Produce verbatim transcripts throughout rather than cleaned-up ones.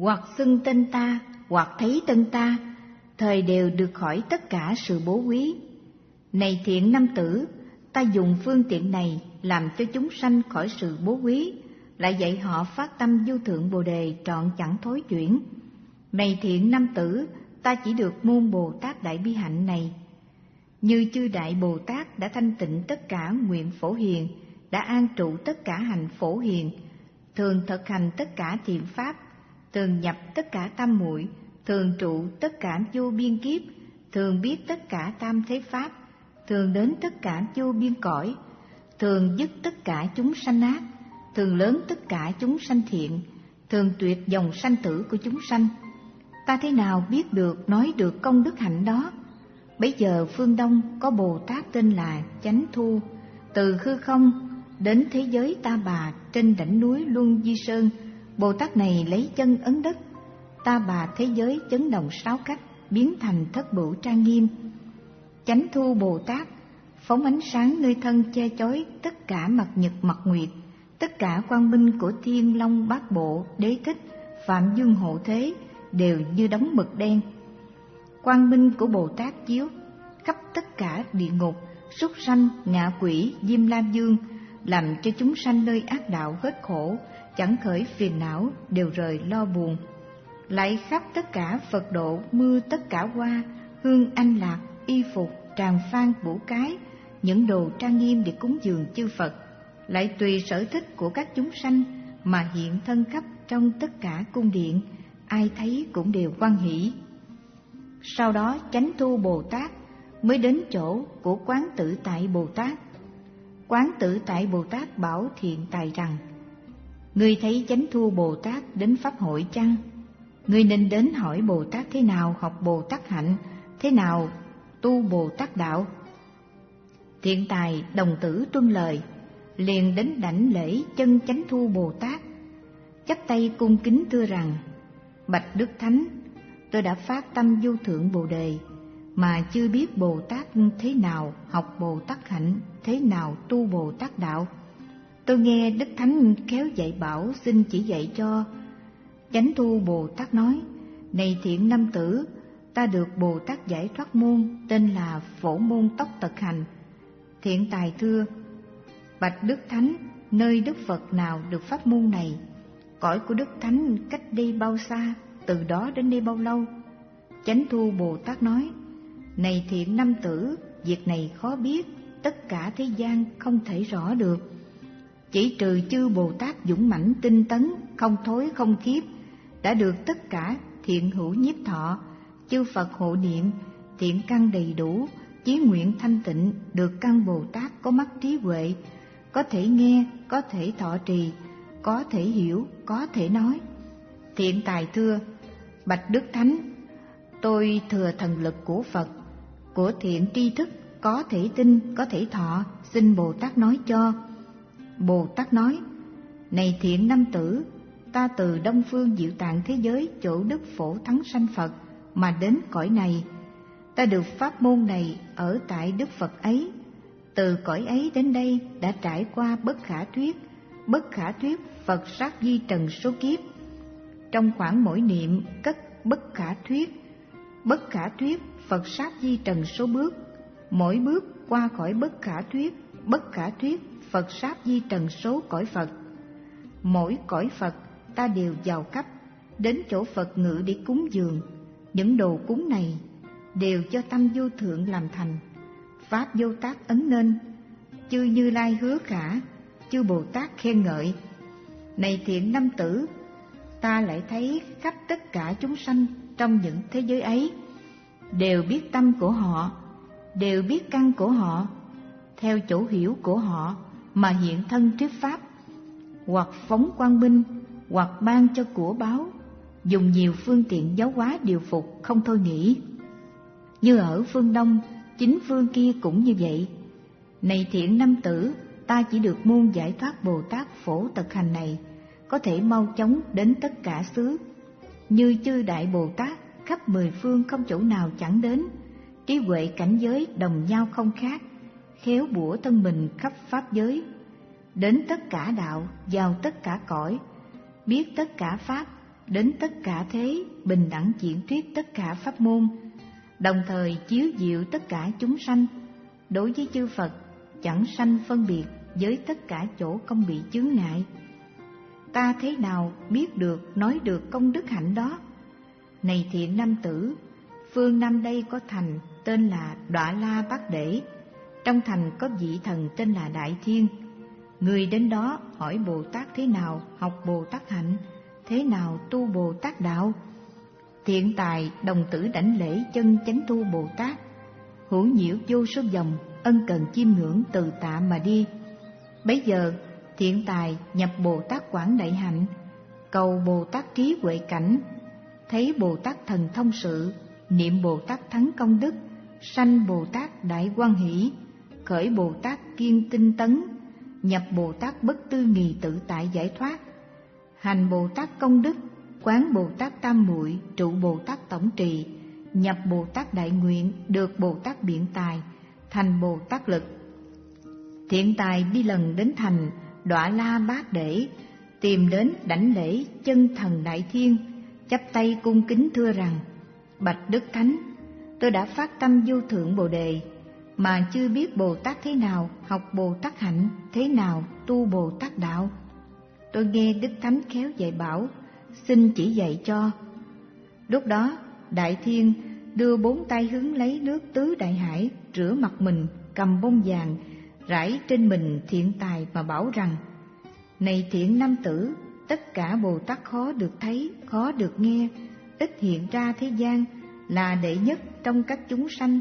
hoặc xưng tên ta, hoặc thấy tên ta, thời đều được khỏi tất cả sự bố quý. Này thiện nam tử, ta dùng phương tiện này làm cho chúng sanh khỏi sự bố quý, lại dạy họ phát tâm vô thượng bồ đề trọn chẳng thối chuyển. Này thiện nam tử, ta chỉ được môn Bồ Tát Đại Bi Hạnh này. Như chư Đại Bồ Tát đã thanh tịnh tất cả nguyện phổ hiền, đã an trụ tất cả hành phổ hiền, thường thực hành tất cả thiện pháp, thường nhập tất cả tam muội, thường trụ tất cả vô biên kiếp, thường biết tất cả tam thế pháp, thường đến tất cả vô biên cõi, thường dứt tất cả chúng sanh ác, thường lớn tất cả chúng sanh thiện, thường tuyệt dòng sanh tử của chúng sanh. Ta thế nào biết được nói được công đức hạnh đó? Bấy giờ phương Đông có Bồ Tát tên là Chánh Thu, từ hư không đến thế giới Ta Bà trên đỉnh núi Luân Di Sơn. Bồ Tát này lấy chân ấn đất, Ta Bà thế giới chấn động sáu cách, biến thành thất bửu trang nghiêm. Chánh Thu Bồ Tát phóng ánh sáng nơi thân che chói tất cả mặt nhật mặt nguyệt, tất cả quang minh của Thiên Long Bát Bộ, Đế Thích, Phạm Dương Hộ Thế đều như đống mực đen. Quang minh của Bồ Tát chiếu khắp tất cả địa ngục, súc sanh, ngạ quỷ, Diêm La Dương, làm cho chúng sanh nơi ác đạo hết khổ, chẳng khởi phiền não, đều rời lo buồn. Lại khắp tất cả Phật độ, mưa tất cả hoa, hương anh lạc, y phục, tràng phan vũ cái, những đồ trang nghiêm để cúng dường chư Phật. Lại tùy sở thích của các chúng sanh mà hiện thân khắp trong tất cả cung điện, ai thấy cũng đều hoan hỷ. Sau đó Chánh Thu Bồ Tát mới đến chỗ của Quán Tự Tại Bồ Tát. Quán Tự Tại Bồ Tát bảo Thiện Tài rằng: Ngươi thấy Chánh Thu Bồ Tát đến pháp hội chăng? Ngươi nên đến hỏi Bồ Tát thế nào học Bồ Tát hạnh, thế nào tu Bồ Tát đạo. Thiện Tài đồng tử tuân lời, liền đến đảnh lễ chân Chánh Thu Bồ Tát, chắp tay cung kính thưa rằng: Bạch Đức Thánh, tôi đã phát tâm vô thượng Bồ Đề, mà chưa biết Bồ Tát thế nào học Bồ Tát hạnh, thế nào tu Bồ Tát đạo. Tôi nghe Đức Thánh khéo dạy bảo, xin chỉ dạy cho. Chánh Thu Bồ Tát nói: Này thiện nam tử, ta được Bồ Tát giải thoát môn, tên là Phổ Môn Tóc Tật Hành. Thiện Tài thưa: Bạch Đức Thánh, nơi Đức Phật nào được pháp môn này? Cõi của Đức Thánh cách đây bao xa, từ đó đến đây bao lâu? Chánh Thu Bồ Tát nói: Này thiện nam tử, việc này khó biết, tất cả thế gian không thể rõ được. Chỉ trừ chư Bồ Tát dũng mãnh tinh tấn, không thối không khiếp, đã được tất cả thiện hữu nhiếp thọ, chư Phật hộ niệm, thiện căn đầy đủ, chí nguyện thanh tịnh, được căn Bồ Tát có mắt trí huệ, có thể nghe, có thể thọ trì, có thể hiểu, có thể nói. Thiện Tài thưa: Bạch Đức Thánh, tôi thừa thần lực của Phật, của thiện tri thức, có thể tin, có thể thọ, xin Bồ Tát nói cho. Bồ Tát nói: Này thiện nam tử, ta từ Đông Phương Diệu Tạng thế giới chỗ Đức Phổ Thắng Sanh Phật mà đến cõi này. Ta được pháp môn này ở tại Đức Phật ấy. Từ cõi ấy đến đây đã trải qua bất khả thuyết, bất khả thuyết Phật sát di trần số kiếp. Trong khoảng mỗi niệm cất bất khả thuyết, bất khả thuyết Phật sát di trần số bước. Mỗi bước qua khỏi bất khả thuyết, bất khả thuyết Phật sát di trần số cõi Phật. Mỗi cõi Phật ta đều vào cấp, đến chỗ Phật ngự để cúng dường. Những đồ cúng này đều do tâm vô thượng làm thành, pháp vô tác ấn nên, chư Như Lai hứa khả, chư Bồ Tát khen ngợi. Này thiện nam tử, ta lại thấy khắp tất cả chúng sanh trong những thế giới ấy đều biết tâm của họ, đều biết căn của họ, theo chỗ hiểu của họ mà hiện thân trước pháp, hoặc phóng quang minh, hoặc ban cho của báo, dùng nhiều phương tiện giáo hóa điều phục không thôi nghĩ. Như ở phương Đông, chính phương kia cũng như vậy. Này thiện nam tử, ta chỉ được môn giải thoát Bồ Tát Phổ Tật Hành này, có thể mau chóng đến tất cả xứ. Như chư Đại Bồ Tát khắp mười phương không chỗ nào chẳng đến, trí huệ cảnh giới đồng nhau không khác, khéo bủa thân mình khắp pháp giới, đến tất cả đạo, vào tất cả cõi, biết tất cả pháp, đến tất cả thế, bình đẳng diễn thuyết tất cả pháp môn, đồng thời chiếu diệu tất cả chúng sanh. Đối với chư Phật, chẳng sanh phân biệt với tất cả chỗ không bị chướng ngại. Ta thế nào biết được, nói được công đức hạnh đó? Này thiện nam tử, phương Nam đây có thành tên là Đọa La Bát Đễ, trong thành có vị thần tên là Đại Thiên. Người đến đó hỏi Bồ Tát thế nào học Bồ Tát hạnh, thế nào tu Bồ Tát đạo. Thiện tài đồng tử đảnh lễ chân chánh tu Bồ Tát, hữu nhiễu vô số dòng, ân cần chiêm ngưỡng từ tạ mà đi. Bấy giờ thiện tài nhập Bồ Tát quảng đại hạnh, cầu Bồ Tát trí huệ cảnh, thấy Bồ Tát thần thông sự, niệm Bồ Tát thắng công đức, sanh Bồ Tát đại hoan hỷ, khởi Bồ Tát kiên tinh tấn, nhập Bồ Tát bất tư nghì tự tại giải thoát, hành Bồ Tát công đức, quán Bồ Tát tam muội, trụ Bồ Tát tổng trì, nhập Bồ Tát đại nguyện, được Bồ Tát biện tài, thành Bồ Tát lực. Thiện tài đi lần đến thành Đọa La Bát Đễ, tìm đến đảnh lễ chân thần Đại Thiên, chắp tay cung kính thưa rằng: Bạch Đức Thánh, tôi đã phát tâm vô thượng Bồ Đề, mà chưa biết Bồ Tát thế nào học Bồ Tát hạnh, thế nào tu Bồ Tát đạo. Tôi nghe Đức Thánh khéo dạy bảo, xin chỉ dạy cho. Lúc đó Đại Thiên đưa bốn tay hứng lấy nước tứ đại hải, rửa mặt mình, cầm bông vàng rải trên mình thiện tài mà bảo rằng: Này thiện nam tử, tất cả Bồ Tát khó được thấy, khó được nghe, ít hiện ra thế gian, là đệ nhất trong các chúng sanh,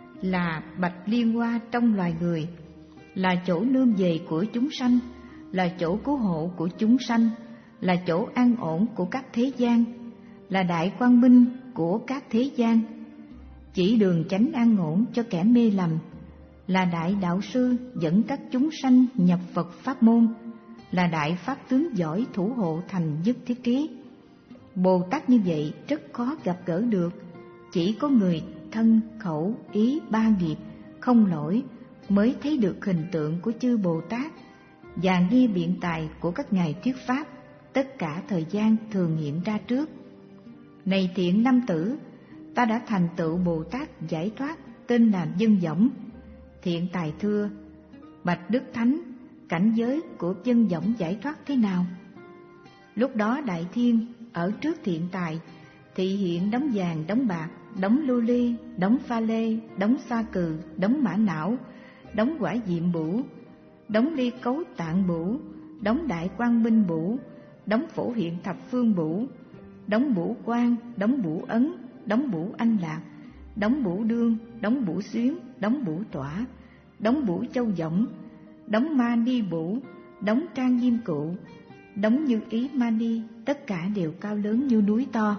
là bạch liên hoa trong loài người, là chỗ nương về của chúng sanh, là chỗ cứu hộ của chúng sanh, là chỗ an ổn của các thế gian, là đại quang minh của các thế gian, chỉ đường chánh an ổn cho kẻ mê lầm, là đại đạo sư dẫn các chúng sanh nhập Phật pháp môn, là đại pháp tướng giỏi thủ hộ thành nhất thiết ký. Bồ Tát như vậy rất khó gặp gỡ được, chỉ có người thân khẩu ý ba nghiệp không lỗi mới thấy được hình tượng của chư Bồ Tát và nghe biện tài của các ngài thuyết pháp, tất cả thời gian thường hiện ra trước. Này thiện nam tử, ta đã thành tựu Bồ Tát giải thoát, tên là Dân Võng. Thiện tài thưa: Bạch Đức Thánh, cảnh giới của Dân Võng giải thoát thế nào? Lúc đó Đại Thiên ở trước thiện tài thị hiện đống vàng, đống bạc, đống lưu ly, đống pha lê, đống sa cừ, đống mã não, đống quả diệm bửu, đống ly cấu tạng bửu, đống đại quang minh bửu, đống phổ hiện thập phương bửu, đống bửu quan, đống bửu ấn, đống bửu anh lạc, đống bửu đương, đống bửu xuyến, đống bửu tỏa, đống bửu châu võng, đống ma ni bửu, đống trang diêm cụ, đống như ý ma ni, tất cả đều cao lớn như núi to.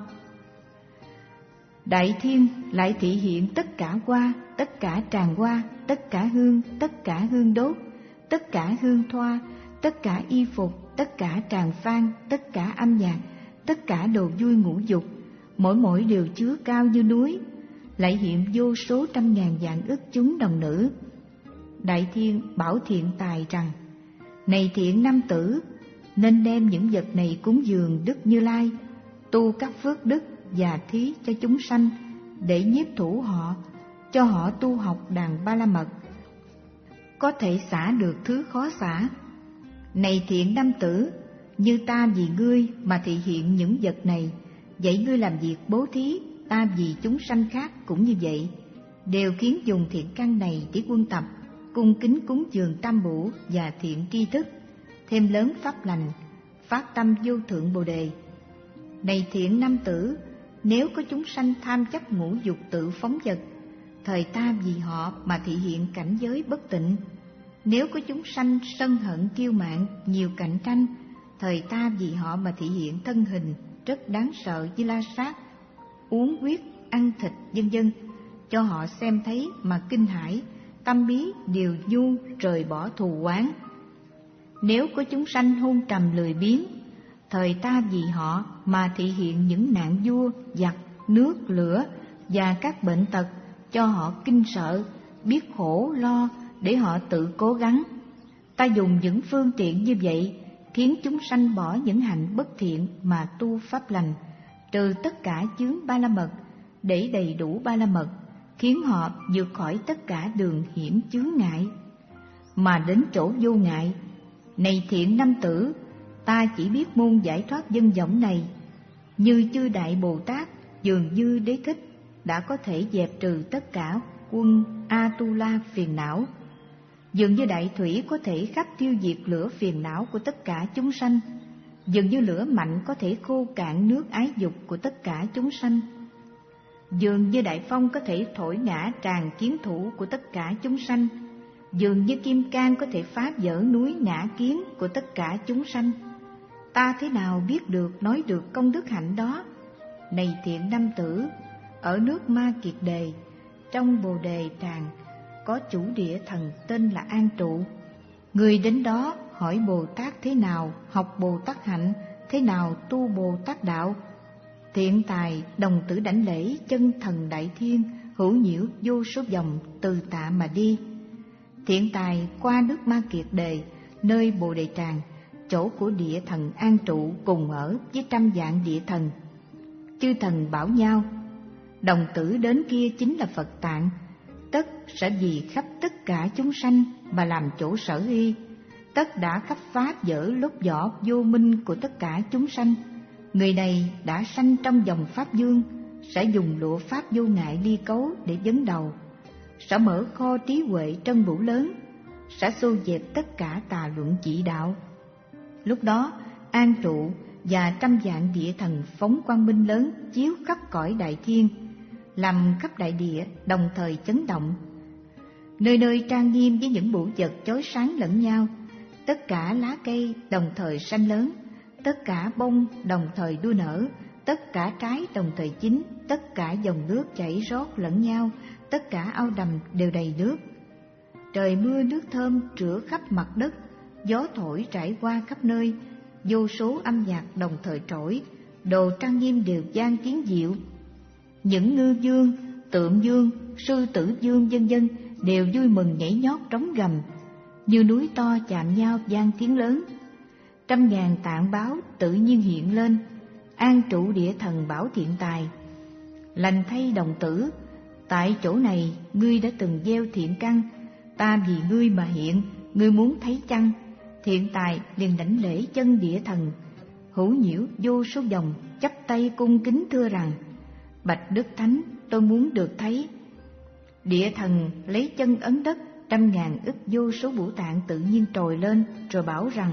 Đại Thiên lại thị hiện tất cả hoa, tất cả tràng hoa, tất cả hương, tất cả hương đốt, tất cả hương thoa, tất cả y phục, tất cả tràng phan, tất cả âm nhạc, tất cả đồ vui ngũ dục, mỗi mỗi đều chứa cao như núi, lại hiện vô số trăm ngàn vạn ức chúng đồng nữ. Đại Thiên bảo thiện tài rằng: Này thiện nam tử, nên đem những vật này cúng dường Đức Như Lai, tu các phước đức và thí cho chúng sanh, để nhiếp thủ họ, cho họ tu học đàn ba la mật, có thể xả được thứ khó xả. Này thiện nam tử, như ta vì ngươi mà thị hiện những vật này, vậy ngươi làm việc bố thí, ta vì chúng sanh khác cũng như vậy, đều khiến dùng thiện căn này để quân tập, cung kính cúng dường tam bổ và thiện tri thức, thêm lớn pháp lành, phát tâm vô thượng Bồ Đề. Này thiện nam tử, nếu có chúng sanh tham chấp ngũ dục tự phóng vật, thời ta vì họ mà thị hiện cảnh giới bất tịnh. Nếu có chúng sanh sân hận kiêu mạn, nhiều cạnh tranh, thời ta vì họ mà thị hiện thân hình rất đáng sợ như la sát, uống huyết, ăn thịt, vân vân, cho họ xem thấy mà kinh hãi, tâm bí đều nhu rời bỏ thù oán. Nếu có chúng sanh hôn trầm lười biếng, thời ta vì họ mà thị hiện những nạn vua, giặc, nước, lửa và các bệnh tật, cho họ kinh sợ, biết khổ lo để họ tự cố gắng. Ta dùng những phương tiện như vậy khiến chúng sanh bỏ những hạnh bất thiện mà tu pháp lành, trừ tất cả chướng ba la mật, để đầy đủ ba la mật, khiến họ vượt khỏi tất cả đường hiểm chướng ngại mà đến chỗ vô ngại. Này thiện nam tử, ta chỉ biết môn giải thoát dân võng này, như chư đại Bồ Tát Dường Như Đế Thích đã có thể dẹp trừ tất cả quân Atula phiền não, dường như đại thủy có thể khắp tiêu diệt lửa phiền não của tất cả chúng sanh, dường như lửa mạnh có thể khô cạn nước ái dục của tất cả chúng sanh, dường như đại phong có thể thổi ngã tràn kiến thủ của tất cả chúng sanh, dường như kim cang có thể phá vỡ núi ngã kiến của tất cả chúng sanh. Ta thế nào biết được nói được công đức hạnh đó? Này thiện nam tử, ở nước Ma Kiệt Đề, trong Bồ Đề Tràng có chủ địa thần tên là An Trụ. Người đến đó hỏi Bồ Tát thế nào học Bồ Tát hạnh, thế nào tu Bồ Tát đạo. Thiện tài đồng tử đảnh lễ chân thần đại thiên, hữu nhiễu vô số vòng từ tạ mà đi. Thiện tài qua nước Ma Kiệt Đề, nơi Bồ Đề Tràng, chỗ của địa thần An Trụ cùng ở với trăm vạn địa thần. Chư thần bảo nhau, đồng tử đến kia chính là Phật Tạng, tất sẽ vì khắp tất cả chúng sanh mà làm chỗ sở y, tất đã khắp phá vỡ lốt vỏ vô minh của tất cả chúng sanh. Người này đã sanh trong dòng pháp dương, sẽ dùng lụa pháp vô ngại ly cấu để vấn đầu, sẽ mở kho trí huệ trân vũ lớn, sẽ xô dẹp tất cả tà luận chỉ đạo. Lúc đó An Trụ và trăm vạn địa thần phóng quang minh lớn chiếu khắp cõi đại thiên, làm khắp đại địa đồng thời chấn động. Nơi nơi trang nghiêm với những bụi vật chói sáng lẫn nhau, tất cả lá cây đồng thời xanh lớn, tất cả bông đồng thời đua nở, tất cả trái đồng thời chín, tất cả dòng nước chảy rót lẫn nhau, tất cả ao đầm đều đầy nước. Trời mưa nước thơm rửa khắp mặt đất, gió thổi trải qua khắp nơi, vô số âm nhạc đồng thời trỗi, đồ trang nghiêm đều vang tiếng diệu. Những ngư dương, tượng dương, sư tử dương vân vân đều vui mừng nhảy nhót trống gầm, như núi to chạm nhau vang tiếng lớn. Trăm ngàn tạng báo tự nhiên hiện lên. An Trụ địa thần bảo thiện tài, lành thay đồng tử, tại chỗ này ngươi đã từng gieo thiện căn, ta vì ngươi mà hiện, ngươi muốn thấy chăng? Thiện tài liền đảnh lễ chân địa thần, hữu nhiễu vô số vòng chắp tay cung kính thưa rằng: Bạch Đức Thánh, tôi muốn được thấy. Địa thần lấy chân ấn đất, trăm ngàn ức vô số bửu tạng tự nhiên trồi lên, rồi bảo rằng: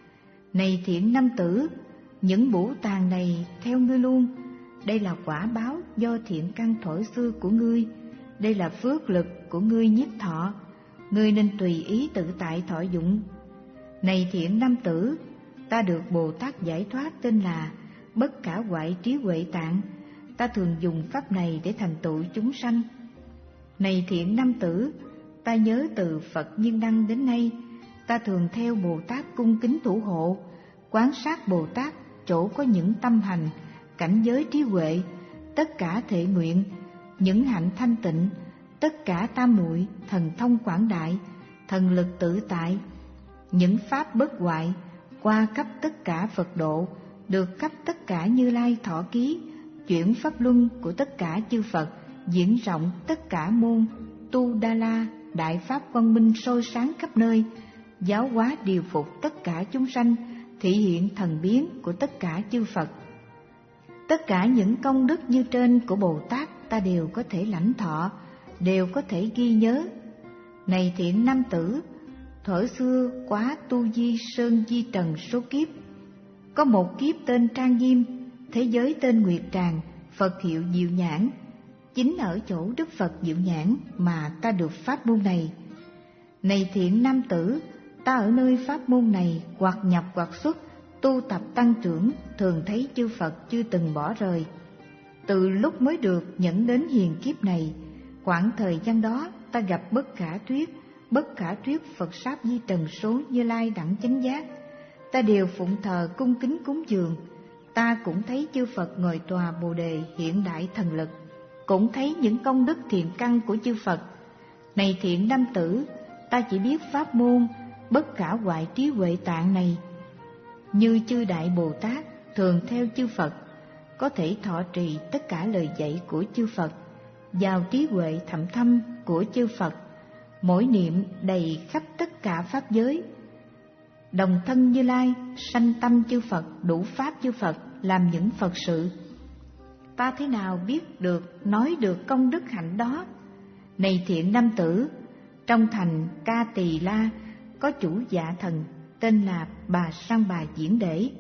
Này thiện nam tử, những bửu tạng này theo ngươi luôn. Đây là quả báo do thiện căn thuở xưa của ngươi, đây là phước lực của ngươi nhiếp thọ, ngươi nên tùy ý tự tại thọ dụng. Này thiện nam tử, ta được Bồ Tát giải thoát tên là Bất Khả Hoại Trí Huệ Tạng, ta thường dùng pháp này để thành tựu chúng sanh. Này thiện nam tử, ta nhớ từ Phật Nhiên Đăng đến nay, ta thường theo Bồ Tát cung kính thủ hộ, quán sát Bồ Tát chỗ có những tâm hành, cảnh giới trí huệ, tất cả thệ nguyện, những hạnh thanh tịnh, tất cả tam muội, thần thông quảng đại, thần lực tự tại, những pháp bất hoại, qua khắp tất cả Phật độ, được khắp tất cả Như Lai thọ ký, chuyển pháp luân của tất cả chư Phật, diễn rộng tất cả môn tu đa la, đại pháp quang minh soi sáng khắp nơi, giáo hóa điều phục tất cả chúng sanh, thị hiện thần biến của tất cả chư Phật. Tất cả những công đức như trên của Bồ Tát ta đều có thể lãnh thọ, đều có thể ghi nhớ. Này thiện nam tử, thuở xưa quá tu di sơn di trần số kiếp, có một kiếp tên Trang Nghiêm, thế giới tên Nguyệt Tràng, Phật hiệu Diệu Nhãn. Chính ở chỗ Đức Phật Diệu Nhãn mà ta được pháp môn này. Này thiện nam tử, ta ở nơi pháp môn này hoặc nhập hoặc xuất, tu tập tăng trưởng, thường thấy chư Phật chưa từng bỏ rời. Từ lúc mới được nhận đến hiền kiếp này, khoảng thời gian đó ta gặp Bất Khả Thuyết, Bất Khả Thuyết Phật Sáp Di Trần Số Như Lai đẳng chánh giác, ta đều phụng thờ cung kính cúng dường. Ta cũng thấy chư Phật ngồi tòa Bồ Đề hiện đại thần lực, cũng thấy những công đức thiện căn của chư Phật. Này thiện nam tử, ta chỉ biết pháp môn Bất Khả Hoại Trí Huệ Tạng này. như chư Đại Bồ Tát thường theo chư Phật, có thể thọ trì tất cả lời dạy của chư Phật, giàu trí huệ thậm thâm của chư Phật, mỗi niệm đầy khắp tất cả pháp giới. Đồng thân Như Lai, sanh tâm chư Phật, đủ pháp chư Phật, làm những Phật sự. Ta thế nào biết được, nói được công đức hạnh đó? Này thiện nam tử, trong thành Ca Tỳ La có chủ dạ thần tên là Bà Sang Bà Diễn Để.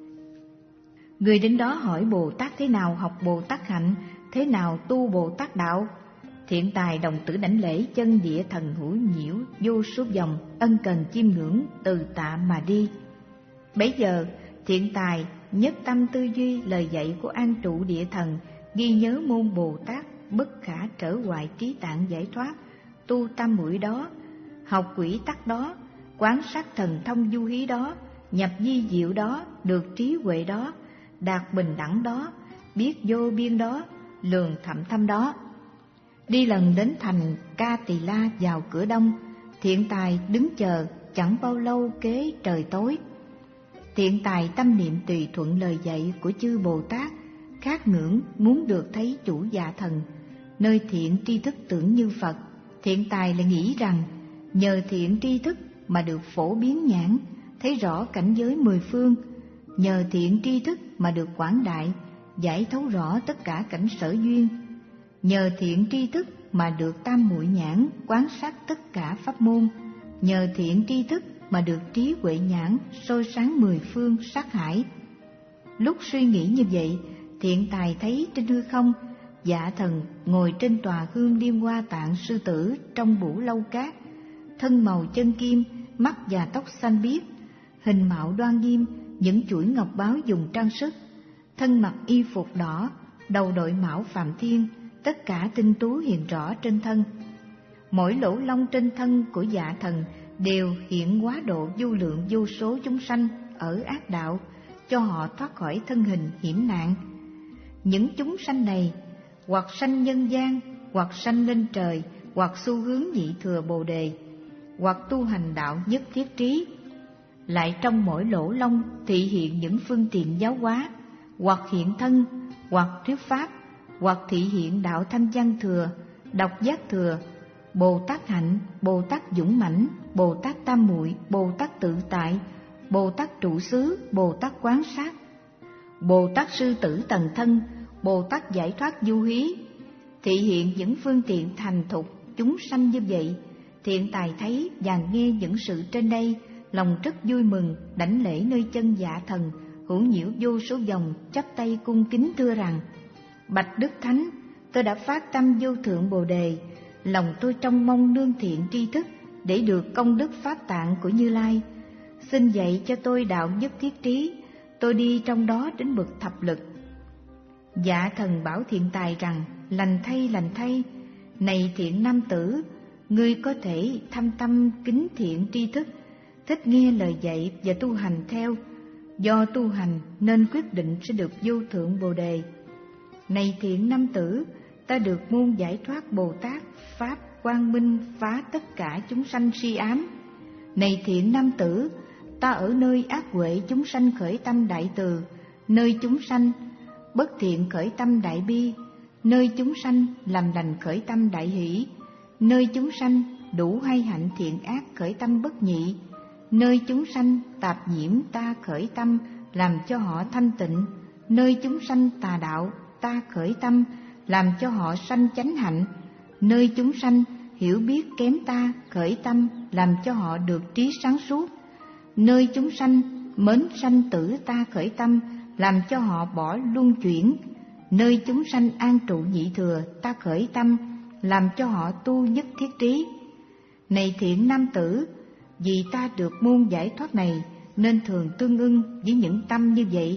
Người đến đó hỏi Bồ Tát thế nào học Bồ Tát hạnh, thế nào tu Bồ Tát đạo. Thiện tài đồng tử đảnh lễ chân địa thần hữu nhiễu vô số vòng, ân cần chiêm ngưỡng từ tạ mà đi. Bấy giờ thiện tài nhất tâm tư duy lời dạy của an trụ địa thần, ghi nhớ môn Bồ Tát bất khả trở hoại trí tạng giải thoát, tu tam muội đó, học quỷ tắc đó, quán sát thần thông du hí đó, nhập di diệu đó, được trí huệ đó, đạt bình đẳng đó, biết vô biên đó, lường thậm thâm đó. Đi lần đến thành Ca Tỳ La vào cửa đông, thiện tài đứng chờ, chẳng bao lâu kế trời tối. Thiện tài tâm niệm tùy thuận lời dạy của chư Bồ Tát, khát ngưỡng muốn được thấy chủ dạ thần. Nơi thiện tri thức tưởng như Phật, thiện tài lại nghĩ rằng nhờ thiện tri thức mà được phổ biến nhãn, thấy rõ cảnh giới mười phương. Nhờ thiện tri thức mà được quảng đại, giải thấu rõ tất cả cảnh sở duyên. Nhờ thiện tri thức mà được tam muội nhãn, quán sát tất cả pháp môn. Nhờ thiện tri thức mà được trí huệ nhãn, soi sáng mười phương sát hải. Lúc suy nghĩ như vậy, thiện tài thấy trên hư không, dạ thần ngồi trên tòa hương Liên Hoa Tạng sư tử trong bủ lâu cát, thân màu chân kim, mắt và tóc xanh biếc, hình mạo đoan nghiêm, những chuỗi ngọc báu dùng trang sức, thân mặc y phục đỏ, đầu đội mão Phạm Thiên, tất cả tinh tú hiện rõ trên thân. Mỗi lỗ lông trên thân của dạ thần đều hiện hóa độ vô lượng vô số chúng sanh ở ác đạo, cho họ thoát khỏi thân hình hiểm nạn. Những chúng sanh này hoặc sanh nhân gian, hoặc sanh lên trời, hoặc xu hướng nhị thừa Bồ Đề, hoặc tu hành đạo nhất thiết trí. Lại trong mỗi lỗ lông thị hiện những phương tiện giáo hóa, hoặc hiện thân, hoặc thuyết pháp, hoặc thị hiện đạo thanh văn thừa, độc giác thừa, Bồ Tát hạnh, Bồ Tát dũng mãnh, Bồ Tát tam muội, Bồ Tát tự tại, Bồ Tát trụ xứ, Bồ Tát quán sát, Bồ Tát sư tử tần thân, Bồ Tát giải thoát du hí. Thị hiện những phương tiện thành thục chúng sanh như vậy, thiện tài thấy và nghe những sự trên đây, lòng rất vui mừng, đảnh lễ nơi chân dạ thần hữu nhiễu vô số vòng, chắp tay cung kính thưa rằng: Bạch Đức Thánh, tôi đã phát tâm vô thượng Bồ Đề, lòng tôi trông mong nương thiện tri thức để được công đức pháp tạng của Như Lai. Xin dạy cho tôi đạo nhất thiết trí, tôi đi trong đó đến bậc thập lực. Dạ thần bảo thiện tài rằng: Lành thay, lành thay, này thiện nam tử, ngươi có thể thâm tâm kính thiện tri thức, thích nghe lời dạy và tu hành theo. Do tu hành nên quyết định sẽ được vô thượng Bồ Đề. Này thiện nam tử, ta được môn giải thoát Bồ Tát pháp quang minh phá tất cả chúng sanh si ám. Này thiện nam tử, ta ở nơi ác huệ chúng sanh khởi tâm đại từ, nơi chúng sanh bất thiện khởi tâm đại bi, nơi chúng sanh làm lành khởi tâm đại hỷ, nơi chúng sanh đủ hay hạnh thiện ác khởi tâm bất nhị, nơi chúng sanh tạp nhiễm ta khởi tâm làm cho họ thanh tịnh, nơi chúng sanh tà đạo ta khởi tâm làm cho họ sanh chánh hạnh, nơi chúng sanh hiểu biết kém ta khởi tâm làm cho họ được trí sáng suốt, nơi chúng sanh mến sanh tử ta khởi tâm làm cho họ bỏ luân chuyển, nơi chúng sanh an trụ nhị thừa ta khởi tâm làm cho họ tu nhất thiết trí. Này thiện nam tử, vì ta được môn giải thoát này nên thường tương ưng với những tâm như vậy.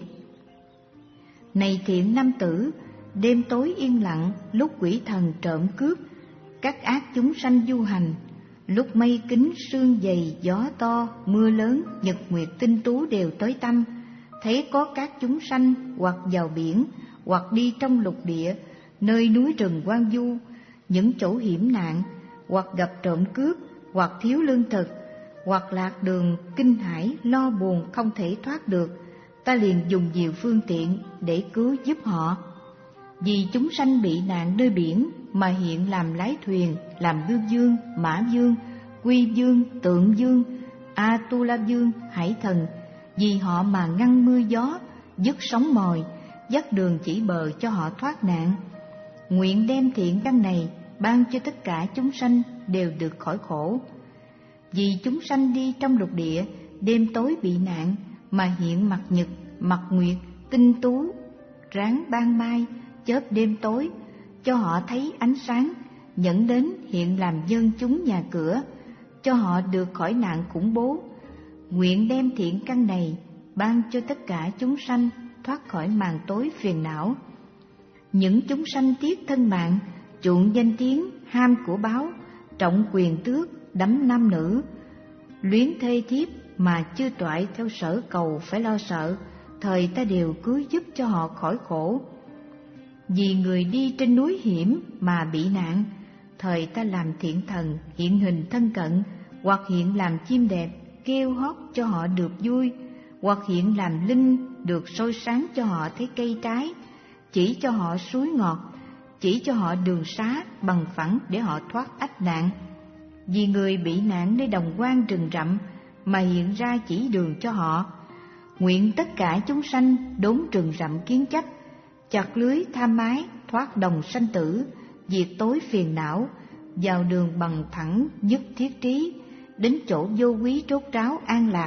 Này thiện nam tử, đêm tối yên lặng, lúc quỷ thần trộm cướp, các ác chúng sanh du hành, lúc mây kính sương dày gió to mưa lớn nhật nguyệt tinh tú đều tới tâm, thấy có các chúng sanh hoặc vào biển, hoặc đi trong lục địa, nơi núi rừng hoang vu, những chỗ hiểm nạn, hoặc gặp trộm cướp, hoặc thiếu lương thực, hoặc lạc đường kinh hãi lo buồn không thể thoát được, ta liền dùng nhiều phương tiện để cứu giúp họ. Vì chúng sanh bị nạn nơi biển mà hiện làm lái thuyền, làm ngư dương, mã dương, quy dương, tượng dương, Atula dương, hải thần, vì họ mà ngăn mưa gió, dứt sóng mồi, dắt đường chỉ bờ cho họ thoát nạn. Nguyện đem thiện căn này ban cho tất cả chúng sanh đều được khỏi khổ. Vì chúng sanh đi trong lục địa, đêm tối bị nạn mà hiện mặt nhật, mặt nguyệt, tinh tú, ráng ban mai, chớp đêm tối, cho họ thấy ánh sáng, dẫn đến hiện làm dân chúng nhà cửa, cho họ được khỏi nạn khủng bố. Nguyện đem thiện căn này ban cho tất cả chúng sanh thoát khỏi màn tối phiền não. Những chúng sanh tiếc thân mạng, chuộng danh tiếng, ham của báo, trọng quyền tước, đắm nam nữ, luyến thê thiếp mà chưa toại theo sở cầu phải lo sợ, thời ta đều cứu giúp cho họ khỏi khổ. Vì người đi trên núi hiểm mà bị nạn, thời ta làm thiện thần hiện hình thân cận, hoặc hiện làm chim đẹp kêu hót cho họ được vui, hoặc hiện làm linh được soi sáng cho họ thấy cây trái, chỉ cho họ suối ngọt, chỉ cho họ đường xá bằng phẳng để họ thoát ách nạn. Vì người bị nạn nơi đồng quan rừng rậm mà hiện ra chỉ đường cho họ. Nguyện tất cả chúng sanh đốn rừng rậm kiến chấp, chặt lưới tham ái, thoát đồng sanh tử, diệt tối phiền não, vào đường bằng thẳng nhất thiết trí, đến chỗ vô quý rốt ráo an lạc.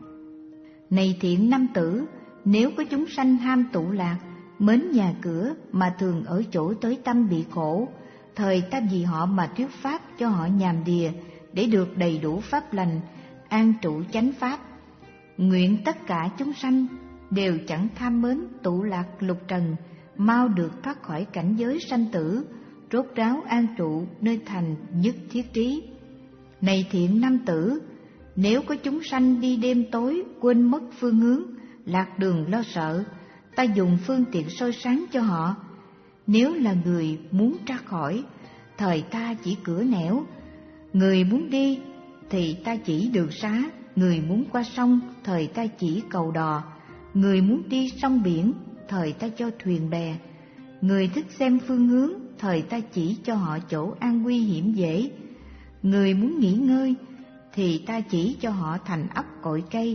Này thiện nam tử, nếu có chúng sanh ham tụ lạc, mến nhà cửa mà thường ở chỗ tối tăm bị khổ, thời ta vì họ mà thuyết pháp cho họ nhàm đìa, để được đầy đủ pháp lành, an trụ chánh pháp. Nguyện tất cả chúng sanh đều chẳng tham mến tụ lạc lục trần, mau được thoát khỏi cảnh giới sanh tử, rốt ráo an trụ nơi thành nhất thiết trí. Này thiện nam tử, nếu có chúng sanh đi đêm tối quên mất phương hướng, lạc đường lo sợ, ta dùng phương tiện soi sáng cho họ. Nếu là người muốn ra khỏi, thời ta chỉ cửa nẻo, người muốn đi thì ta chỉ đường xá, người muốn qua sông, thời ta chỉ cầu đò, người muốn đi sông biển, thời ta cho thuyền bè, người thích xem phương hướng, thời ta chỉ cho họ chỗ an nguy hiểm dễ, người muốn nghỉ ngơi thì ta chỉ cho họ thành ấp cội cây.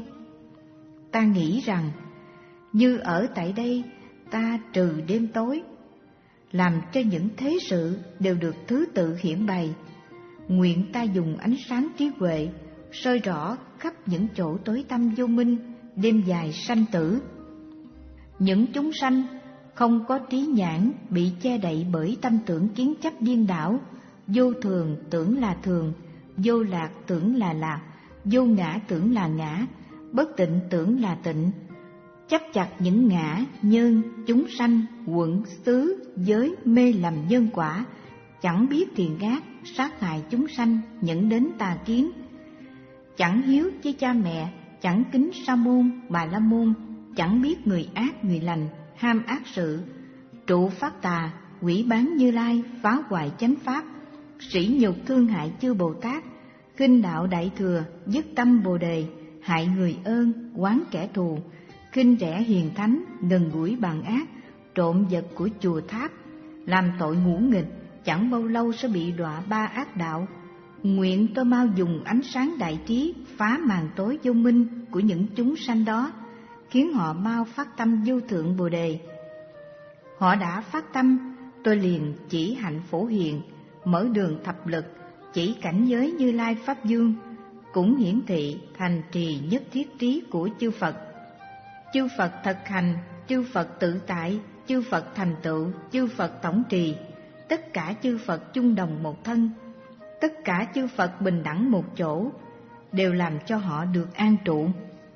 Ta nghĩ rằng như ở tại đây ta trừ đêm tối, làm cho những thế sự đều được thứ tự hiển bày. Nguyện ta dùng ánh sáng trí huệ soi rõ khắp những chỗ tối tăm vô minh, đêm dài sanh tử. Những chúng sanh không có trí nhãn bị che đậy bởi tâm tưởng kiến chấp điên đảo, vô thường tưởng là thường, vô lạc tưởng là lạc, vô ngã tưởng là ngã, bất tịnh tưởng là tịnh, chấp chặt những ngã, nhân, chúng sanh, quận, xứ, giới mê lầm nhân quả, chẳng biết thiện ác, sát hại chúng sanh, dẫn đến tà kiến, chẳng hiếu với cha mẹ, chẳng kính sa môn, bà la môn, chẳng biết người ác người lành, ham ác sự, trụ phát tà, quỷ bán Như Lai, phá hoại chánh pháp, sỉ nhục thương hại chư Bồ Tát, khinh đạo đại thừa, dứt tâm Bồ đề, hại người ơn, oán kẻ thù, khinh rẻ hiền thánh, gần gũi bằng ác, trộm vật của chùa tháp, làm tội ngũ nghịch, chẳng bao lâu sẽ bị đọa ba ác đạo. Nguyện tôi mau dùng ánh sáng đại trí phá màn tối vô minh của những chúng sanh đó, khiến họ mau phát tâm vô thượng Bồ đề. Họ đã phát tâm, tôi liền chỉ hạnh phổ hiền, mở đường thập lực, chỉ cảnh giới Như Lai Pháp Dương, cũng hiển thị thành trì nhất thiết trí của chư Phật. Chư Phật thực hành, chư Phật tự tại, chư Phật thành tựu, chư Phật tổng trì, tất cả chư Phật chung đồng một thân, tất cả chư Phật bình đẳng một chỗ, đều làm cho họ được an trụ.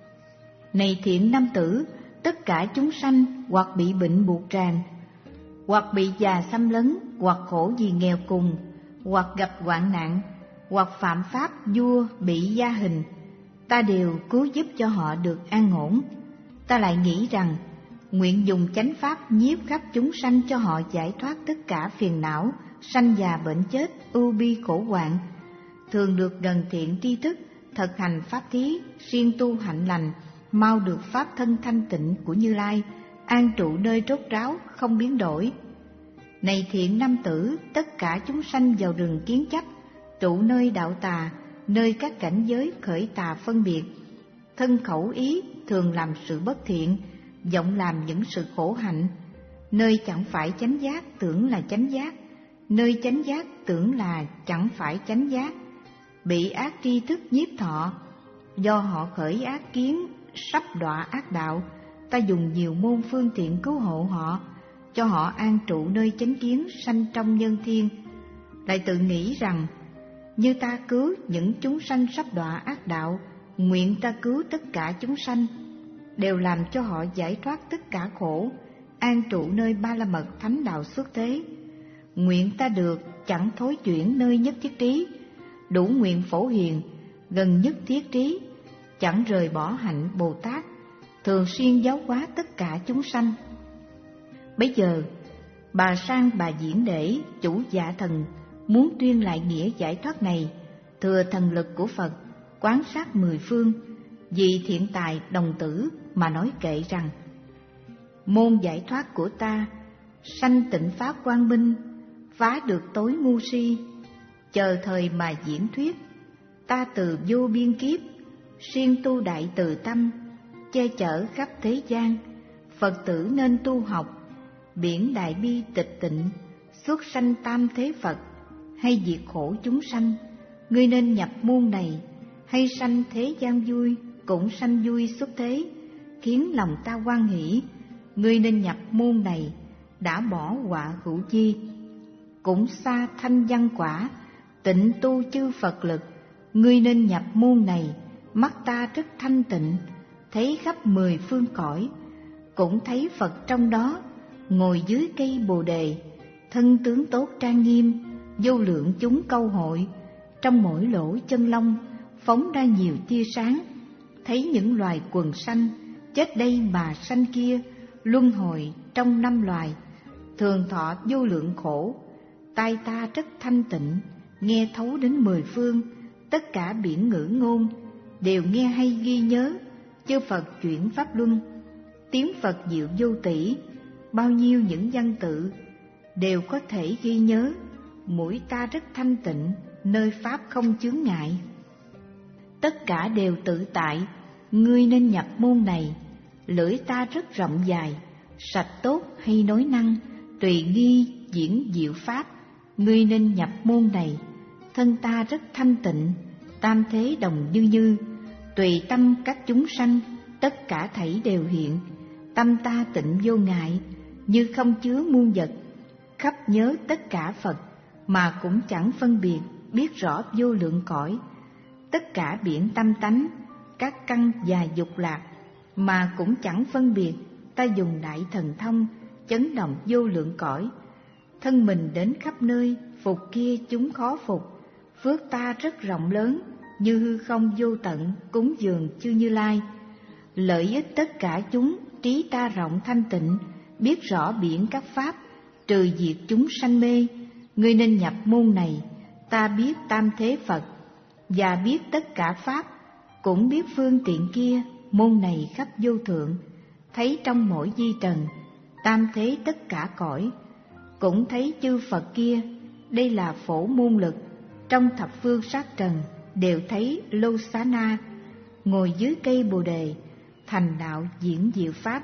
Này thiện nam tử, tất cả chúng sanh hoặc bị bệnh buộc ràng, hoặc bị già xâm lấn, hoặc khổ vì nghèo cùng, hoặc gặp hoạn nạn, hoặc phạm pháp vua bị gia hình, ta đều cứu giúp cho họ được an ổn. Ta lại nghĩ rằng, nguyện dùng chánh pháp nhiếp khắp chúng sanh cho họ giải thoát tất cả phiền não, sanh già bệnh chết, ưu bi khổ hoạn. Thường được gần thiện tri thức, thực hành pháp thí, siêng tu hạnh lành, mau được pháp thân thanh tịnh của Như Lai, an trụ nơi rốt ráo không biến đổi. Này thiện nam tử, tất cả chúng sanh vào rừng kiến chấp, trụ nơi đạo tà, nơi các cảnh giới khởi tà phân biệt, thân khẩu ý thường làm sự bất thiện, vọng làm những sự khổ hạnh, nơi chẳng phải chánh giác tưởng là chánh giác, nơi chánh giác tưởng là chẳng phải chánh giác, bị ác tri thức nhiếp thọ, do họ khởi ác kiến sắp đọa ác đạo, ta dùng nhiều môn phương tiện cứu hộ họ, cho họ an trụ nơi chánh kiến sanh trong nhân thiên. Lại tự nghĩ rằng, như ta cứu những chúng sanh sắp đọa ác đạo, nguyện ta cứu tất cả chúng sanh, đều làm cho họ giải thoát tất cả khổ, an trụ nơi ba la mật thánh đạo xuất thế. Nguyện ta được chẳng thối chuyển nơi nhất thiết trí, đủ nguyện phổ hiền, gần nhất thiết trí, chẳng rời bỏ hạnh Bồ Tát, thường xuyên giáo hóa tất cả chúng sanh. Bấy giờ, bà Sang Bà Diễn Để, chủ Dạ Thần, muốn tuyên lại nghĩa giải thoát này, thừa thần lực của Phật, quán sát mười phương, vì thiện tài đồng tử mà nói kệ rằng: môn giải thoát của ta, sanh tịnh pháp quang minh, phá được tối ngu si, chờ thời mà diễn thuyết. Ta từ vô biên kiếp, siêng tu đại từ tâm, che chở khắp thế gian, Phật tử nên tu học, biển đại bi tịch tịnh, xuất sanh tam thế Phật, hay diệt khổ chúng sanh. Ngươi nên nhập môn này, hay sanh thế gian vui, cũng sanh vui xuất thế, khiến lòng ta hoan hỷ. Ngươi nên nhập môn này, đã bỏ họa hữu chi, cũng xa thanh văn quả, tịnh tu chư Phật lực. Ngươi nên nhập môn này, mắt ta rất thanh tịnh, thấy khắp mười phương cõi, cũng thấy Phật trong đó, ngồi dưới cây Bồ Đề, thân tướng tốt trang nghiêm, vô lượng chúng câu hội, trong mỗi lỗ chân lông phóng ra nhiều tia sáng, thấy những loài quần sanh, chết đây mà sanh kia, luân hồi trong năm loài, thường thọ vô lượng khổ. Tai ta rất thanh tịnh, nghe thấu đến mười phương, tất cả biển ngữ ngôn đều nghe hay ghi nhớ, chư Phật chuyển pháp luân, tiếng Phật diệu vô tỷ, bao nhiêu những văn tự đều có thể ghi nhớ. Mũi ta rất thanh tịnh, nơi pháp không chướng ngại, tất cả đều tự tại. Ngươi nên nhập môn này. Lưỡi ta rất rộng dài, sạch tốt hay nói năng, tùy nghi diễn diệu pháp. Ngươi nên nhập môn này. Thân ta rất thanh tịnh, tam thế đồng như như, tùy tâm các chúng sanh, tất cả thảy đều hiện. Tâm ta tịnh vô ngại, như không chứa muôn vật, khắp nhớ tất cả Phật, mà cũng chẳng phân biệt, biết rõ vô lượng cõi. Tất cả biển tâm tánh, các căn và dục lạc, mà cũng chẳng phân biệt. Ta dùng đại thần thông, chấn động vô lượng cõi, thân mình đến khắp nơi, phục kia chúng khó phục. Phước ta rất rộng lớn, như hư không vô tận, cúng dường chư Như Lai. Lợi ích tất cả chúng, trí ta rộng thanh tịnh, biết rõ biển các pháp, trừ diệt chúng sanh mê. Ngươi nên nhập môn này. Ta biết tam thế Phật, và biết tất cả pháp, cũng biết phương tiện kia. Môn này khắp vô thượng, thấy trong mỗi di trần, tam thế tất cả cõi, cũng thấy chư Phật kia. Đây là phổ môn lực, trong thập phương sát trần đều thấy Lô Xá Na, ngồi dưới cây Bồ Đề, thành đạo diễn diệu pháp.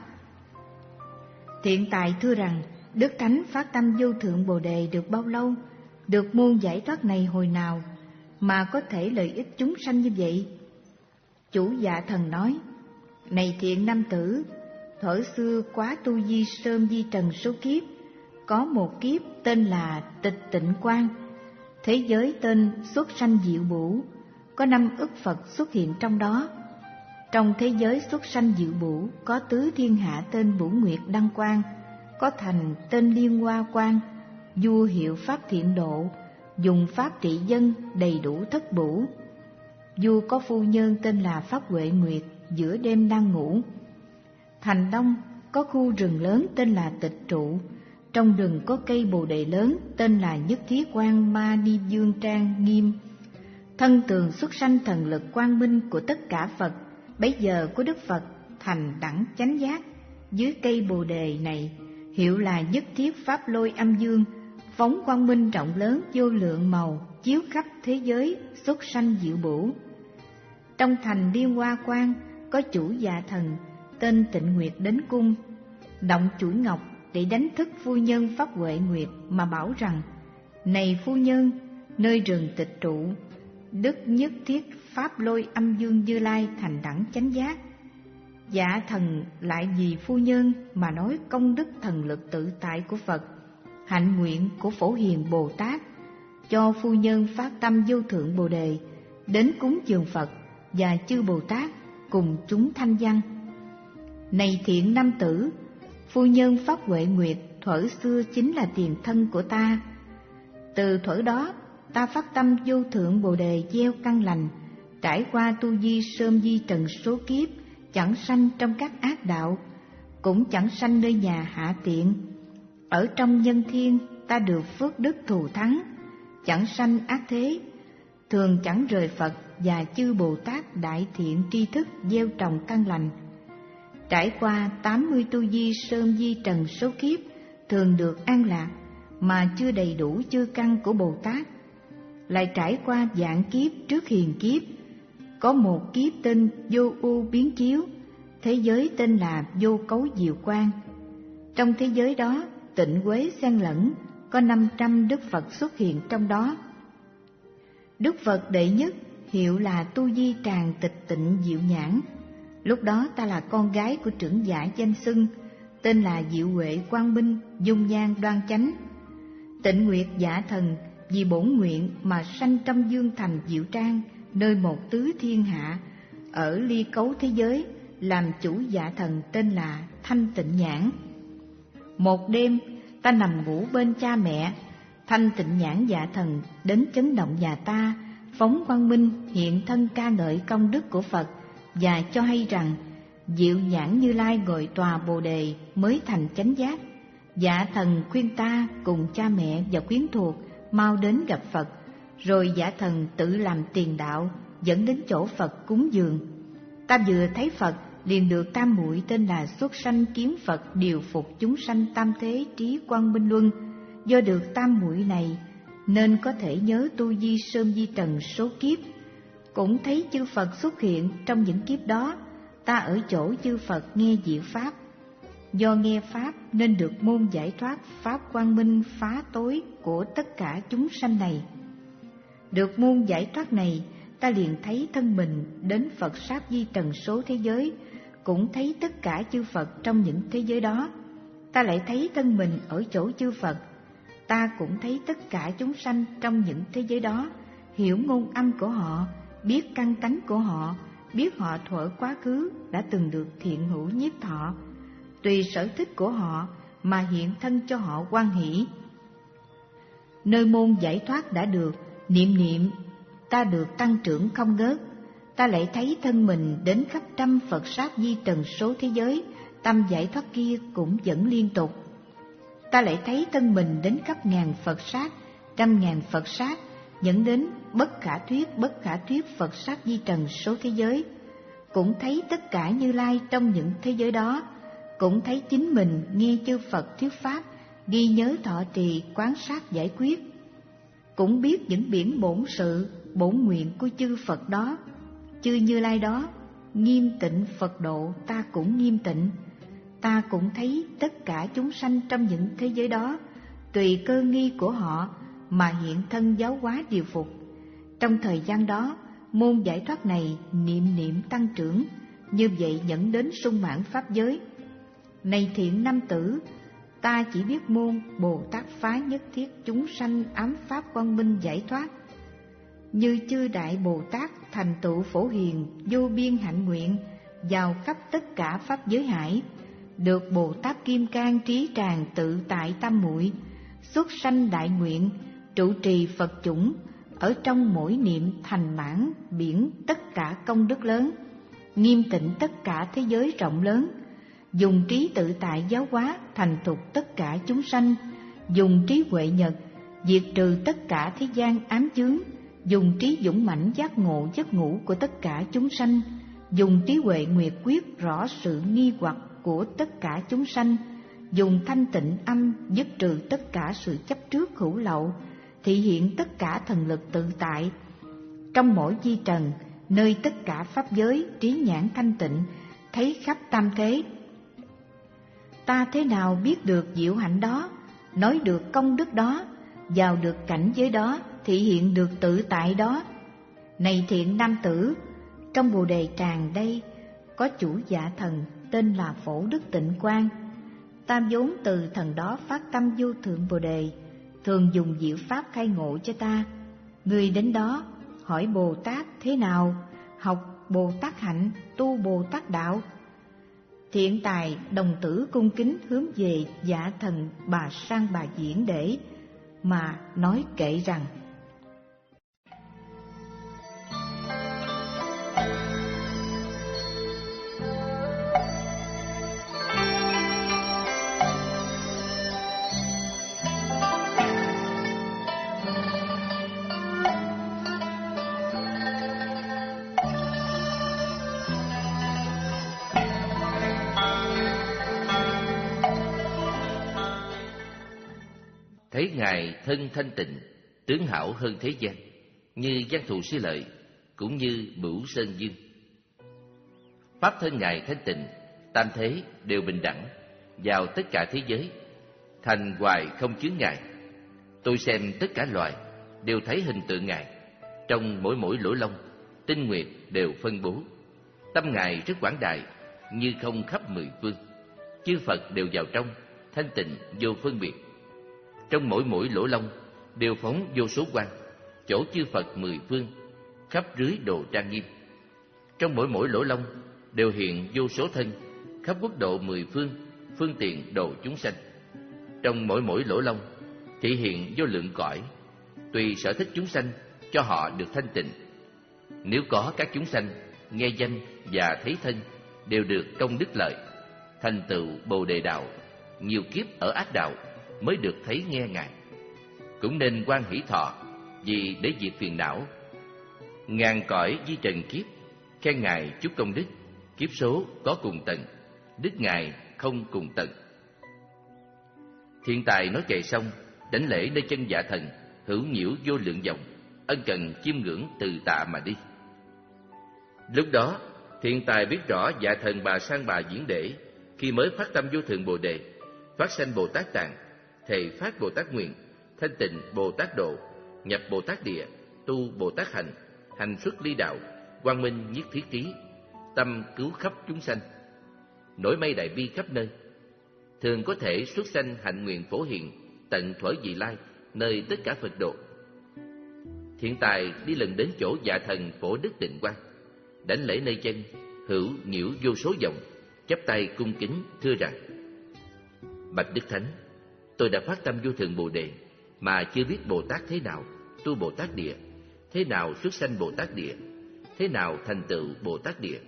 Thiện tài thưa rằng: Đức Thánh phát tâm vô thượng Bồ Đề được bao lâu? Được môn giải thoát này hồi nào mà có thể lợi ích chúng sanh như vậy? Chủ Dạ Thần nói: Này thiện nam tử, thuở xưa quá tu di sơn di trần số kiếp, có một kiếp tên là Tịch Tịnh Quang, thế giới tên Xuất Sanh Diệu Bửu, có năm ức Phật xuất hiện trong đó. Trong thế giới Xuất Sanh Diệu Bửu có tứ thiên hạ tên Bửu Nguyệt Đăng Quang, có thành tên Liên Hoa Quang, vua hiệu pháp Thiện Độ, dùng pháp trị dân đầy đủ thất bửu. Vua có phu nhân tên là Pháp Huệ Nguyệt, giữa đêm đang ngủ. Thành Đông có khu rừng lớn tên là Tịch Trụ, trong rừng có cây Bồ Đề lớn tên là Nhất Thiết Quang Ma Ni Dương Trang Nghiêm. thân tường xuất sanh thần lực quang minh của tất cả Phật, bấy giờ của Đức Phật thành đẳng chánh giác. Dưới cây Bồ đề này, hiệu là nhất thiết pháp lôi âm dương, phóng quang minh rộng lớn vô lượng màu, chiếu khắp thế giới, xuất sanh diệu bổ. Trong thành Liên Hoa Quan có chủ dạ thần tên Tịnh Nguyệt đến cung, động chuỗi ngọc để đánh thức phu nhân Pháp Huệ Nguyệt mà bảo rằng: này phu nhân, nơi rừng tịch trụ, đức nhất thiết pháp lôi âm dương Như Lai thành đẳng chánh giác. Dạ thần lại vì phu nhân mà nói công đức thần lực tự tại của Phật, hạnh nguyện của Phổ Hiền Bồ Tát, cho phu nhân phát tâm vô thượng Bồ đề, đến cúng dường Phật và chư Bồ Tát cùng chúng thanh văn. Này thiện nam tử, phu nhân Pháp Huệ Nguyệt thuở xưa chính là tiền thân của ta. Từ thuở đó, ta phát tâm vô thượng Bồ đề gieo căn lành, trải qua tu di sơm di trần số kiếp, chẳng sanh trong các ác đạo, cũng chẳng sanh nơi nhà hạ tiện. Ở trong nhân thiên, ta được phước đức thù thắng, chẳng sanh ác thế, thường chẳng rời Phật và chư Bồ Tát đại thiện tri thức gieo trồng căn lành. Trải qua tám mươi tu di sơm di trần số kiếp, thường được an lạc, mà chưa đầy đủ chư căn của Bồ Tát. Lại trải qua vạn kiếp trước hiền kiếp, có một kiếp tên vô u biến chiếu, thế giới tên là vô cấu diệu quang. Trong thế giới đó, tịnh quế xen lẫn, có năm trăm Đức Phật xuất hiện trong đó. Đức Phật đệ nhất hiệu là Tu Di Tràng Tịch Tịnh Diệu Nhãn. Lúc đó ta là con gái của trưởng giả danh xưng, tên là Diệu Huệ Quang Minh, dung nhan đoan chánh. Tịnh Nguyệt Dạ Thần vì bổn nguyện mà sanh trong dương thành Diệu Trang, nơi một tứ thiên hạ, ở ly cấu thế giới, làm chủ dạ thần tên là Thanh Tịnh Nhãn. Một đêm, ta nằm ngủ bên cha mẹ, Thanh Tịnh Nhãn dạ thần đến chấn động nhà ta, phóng quang minh hiện thân ca ngợi công đức của Phật và cho hay rằng Diệu Nhãn Như Lai ngồi tòa Bồ đề mới thành chánh giác. Dạ thần khuyên ta cùng cha mẹ và quyến thuộc mau đến gặp Phật, rồi dạ thần tự làm tiền đạo dẫn đến chỗ Phật cúng dường. Ta vừa thấy Phật liền được tam muội tên là Xuất Sanh Kiến Phật điều phục chúng sanh tam thế trí quang minh luân. Do được tam muội này nên có thể nhớ tu di sơm di trần số kiếp, cũng thấy chư Phật xuất hiện trong những kiếp đó. Ta ở chỗ chư Phật nghe diệu pháp, do nghe pháp nên được môn giải thoát pháp quang minh phá tối của tất cả chúng sanh này. Được môn giải thoát này, ta liền thấy thân mình đến Phật sát di trần số thế giới, cũng thấy tất cả chư Phật trong những thế giới đó. Ta lại thấy thân mình ở chỗ chư Phật, ta cũng thấy tất cả chúng sanh trong những thế giới đó, hiểu ngôn âm của họ, biết căn tánh của họ, biết họ thuở quá khứ đã từng được thiện hữu nhiếp thọ, tùy sở thích của họ mà hiện thân cho họ hoan hỷ. Nơi môn giải thoát đã được, niệm niệm ta được tăng trưởng không ngớt. Ta lại thấy thân mình đến khắp trăm Phật sát di trần số thế giới, tâm giải thoát kia cũng vẫn liên tục. Ta lại thấy thân mình đến khắp ngàn Phật sát, trăm ngàn Phật sát, dẫn đến bất khả thuyết bất khả thuyết Phật sát di trần số thế giới, cũng thấy tất cả Như Lai trong những thế giới đó, cũng thấy chính mình nghe chư Phật thuyết pháp, ghi nhớ thọ trì quán sát giải quyết, cũng biết những biển bổn sự bổn nguyện của chư Phật đó. Chư Như Lai đó nghiêm tịnh Phật độ, ta cũng nghiêm tịnh. Ta cũng thấy tất cả chúng sanh trong những thế giới đó, tùy cơ nghi của họ mà hiện thân giáo hóa điều phục. Trong thời gian đó, môn giải thoát này niệm niệm tăng trưởng, như vậy dẫn đến sung mãn pháp giới. Này thiện nam tử, ta chỉ biết môn Bồ Tát phá nhất thiết chúng sanh ám pháp quang minh giải thoát, như chư đại Bồ Tát thành tựu phổ hiền vô biên hạnh nguyện vào khắp tất cả pháp giới hải, được Bồ Tát Kim Cang trí tràng tự tại tam muội, xuất sanh đại nguyện, trụ trì Phật chủng, ở trong mỗi niệm thành mãn biển tất cả công đức lớn, nghiêm tịnh tất cả thế giới rộng lớn, dùng trí tự tại giáo hóa thành thục tất cả chúng sanh, dùng trí huệ nhật diệt trừ tất cả thế gian ám chướng, dùng trí dũng mãnh giác ngộ giấc ngủ của tất cả chúng sanh, dùng trí huệ nguyệt quyết rõ sự nghi hoặc của tất cả chúng sanh, dùng thanh tịnh âm dứt trừ tất cả sự chấp trước hữu lậu, thị hiện tất cả thần lực tự tại. Trong mỗi vi trần, nơi tất cả pháp giới, trí nhãn thanh tịnh, thấy khắp tam thế. Ta thế nào biết được diệu hạnh đó, nói được công đức đó, vào được cảnh giới đó, thị hiện được tự tại đó. Này thiện nam tử, trong Bồ Đề Tràng đây có chủ dạ thần tên là Phổ Đức Tịnh Quang. Ta vốn từ thần đó phát tâm vô thượng Bồ Đề, thường dùng diệu pháp khai ngộ cho ta. Người đến đó hỏi Bồ Tát thế nào, học Bồ Tát hạnh, tu Bồ Tát đạo. Thiện tài đồng tử cung kính hướng về dạ thần Bà Sang Bà Diễn để mà nói kệ rằng: Thấy Ngài thân thanh tịnh, tướng hảo hơn thế gian, như Văn Thù Sư Lợi, cũng như Bửu Sơn Dương. Pháp thân Ngài thanh tịnh, tam thế đều bình đẳng, vào tất cả thế giới, thành hoài không chướng ngại. Tôi xem tất cả loài đều thấy hình tượng Ngài, trong mỗi mỗi lỗ lông, tinh nguyệt đều phân bố. Tâm Ngài rất quảng đại, như không khắp mười phương, chư Phật đều vào trong, thanh tịnh vô phân biệt. Trong mỗi mỗi lỗ lông đều phóng vô số quang, chỗ chư Phật mười phương, khắp rưới đồ trang nghiêm. Trong mỗi mỗi lỗ lông đều hiện vô số thân, khắp quốc độ mười phương, phương tiện độ chúng sanh. Trong mỗi mỗi lỗ lông thị hiện vô lượng cõi, tùy sở thích chúng sanh cho họ được thanh tịnh. Nếu có các chúng sanh nghe danh và thấy thân, đều được công đức lợi, thành tựu Bồ Đề đạo, nhiều kiếp ở ác đạo mới được thấy nghe Ngài. Cũng nên hoan hỷ thọ, vì để diệt phiền não. Ngàn cõi di trần kiếp, khen Ngài chúc công đức, kiếp số có cùng tận, đức Ngài không cùng tận. Thiện tài nói kệ xong, đảnh lễ nơi chân dạ thần, hữu nhiễu vô lượng vòng, ân cần chiêm ngưỡng từ tạ mà đi. Lúc đó, thiện tài biết rõ dạ thần Bà Sang Bà Diễn Để khi mới phát tâm vô thượng Bồ Đề, phát sanh Bồ Tát Tạng, thệ phát Bồ Tát Nguyện, thanh tịnh Bồ Tát Độ, nhập Bồ Tát Địa, tu Bồ Tát Hạnh, hành xuất ly đạo, quang minh nhất thiết trí, tâm cứu khắp chúng sanh, nổi mây đại bi khắp nơi. Thường có thể xuất sanh hạnh nguyện phổ hiện, tận thuở vị lai, nơi tất cả Phật độ. Thiện tài đi lần đến chỗ dạ thần Phổ Đức Tịnh Quang, đảnh lễ nơi chân, hữu nhiễu vô số vòng, chắp tay cung kính thưa rằng: Bạch Đức Thánh, tôi đã phát tâm vô thượng Bồ Đề, mà chưa biết Bồ Tát thế nào tu Bồ Tát Địa, thế nào xuất sanh Bồ Tát Địa, thế nào thành tựu Bồ Tát Địa.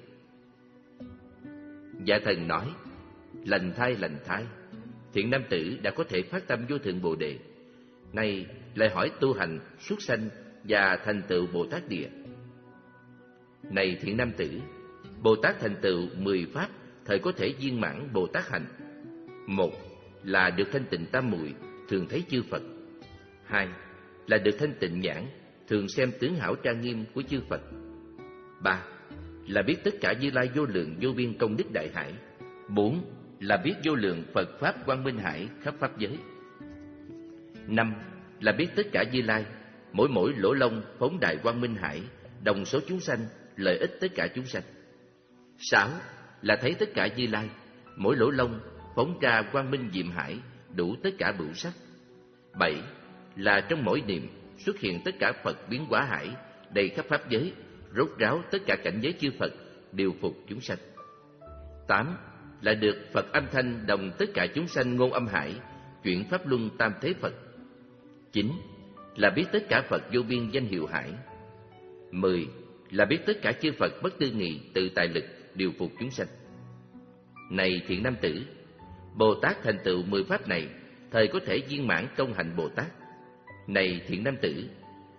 Dạ thần nói: Lành thai, lành thai, thiện nam tử đã có thể phát tâm vô thượng Bồ Đề, nay lại hỏi tu hành xuất sanh và thành tựu Bồ Tát Địa. Này thiện nam tử, Bồ Tát thành tựu mười pháp thời có thể viên mãn Bồ Tát hạnh. Một là được thanh tịnh tam muội, thường thấy chư Phật. Hai là được thanh tịnh nhãn, thường xem tướng hảo trang nghiêm của chư Phật. Ba là biết tất cả Như Lai vô lượng vô biên công đức đại hải. Bốn là biết vô lượng Phật pháp quang minh hải khắp pháp giới. Năm là biết tất cả Như Lai, mỗi mỗi lỗ lông phóng đại quang minh hải, đồng số chúng sanh, lợi ích tất cả chúng sanh. Sáu là thấy tất cả Như Lai, mỗi lỗ lông phóng ra quang minh diệm hải, đủ tất cả bửu sắc. Bảy là trong mỗi niệm xuất hiện tất cả Phật biến hóa hải, đầy khắp pháp giới, rốt ráo tất cả cảnh giới chư Phật, điều phục chúng sanh. Tám là được Phật âm thanh đồng tất cả chúng sanh ngôn âm hải, chuyển pháp luân tam thế Phật. Chín là biết tất cả Phật vô biên danh hiệu hải. Mười là biết tất cả chư Phật bất tư nghị tự tài lực điều phục chúng sanh. Này thiện nam tử, Bồ Tát thành tựu mười pháp này, thời có thể viên mãn công hạnh Bồ Tát. Này thiện nam tử,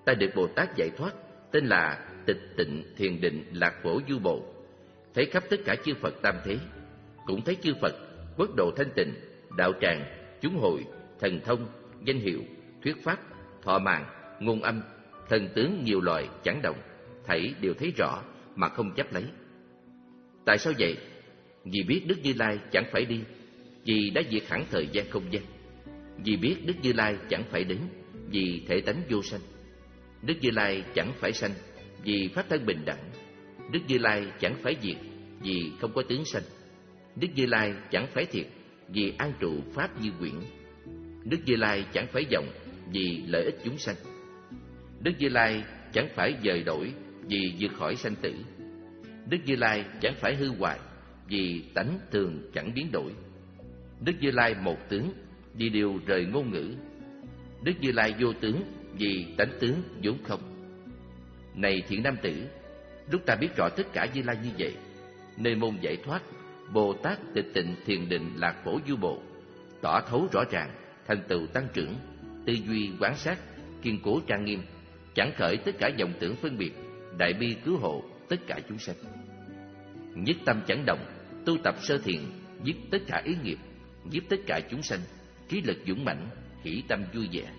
ta được Bồ Tát giải thoát, tên là Tịch Tịnh Thiền Định Lạc Phổ Du Bộ, thấy khắp tất cả chư Phật tam thế, cũng thấy chư Phật, quốc độ thanh tịnh, đạo tràng, chúng hội, thần thông, danh hiệu, thuyết pháp, thọ mạng, ngôn âm, thần tướng nhiều loài chẳng động, thảy đều thấy rõ mà không chấp lấy. Tại sao vậy? Vì biết Đức Như Lai chẳng phải đi, vì đã diệt hẳn thời gian không gian. Vì biết Đức Như Lai chẳng phải đến, vì thể tánh vô sanh. Đức Như Lai chẳng phải sanh, vì pháp thân bình đẳng. Đức Như Lai chẳng phải diệt, vì không có tướng sanh. Đức Như Lai chẳng phải thiệt, vì an trụ pháp như quyển. Đức Như Lai chẳng phải vọng, vì lợi ích chúng sanh. Đức Như Lai chẳng phải dời đổi, vì vượt khỏi sanh tử. Đức Như Lai chẳng phải hư hoại, vì tánh thường chẳng biến đổi. Đức Như Lai một tướng, vì điều rời ngôn ngữ. Đức Như Lai vô tướng, vì tánh tướng vốn không. Này thiện nam tử, lúc ta biết rõ tất cả Như Lai như vậy, nơi môn giải thoát, Bồ Tát Tịch Tịnh Thiền Định Lạc Phổ Du Bộ, tỏ thấu rõ ràng, thành tựu tăng trưởng, tư duy quán sát, kiên cố trang nghiêm, chẳng khởi tất cả vọng tưởng phân biệt, đại bi cứu hộ tất cả chúng sanh. Nhất tâm chẳng động, tu tập sơ thiền, dứt tất cả ý nghiệp, giúp tất cả chúng sanh, trí lực dũng mãnh, hỷ tâm vui vẻ.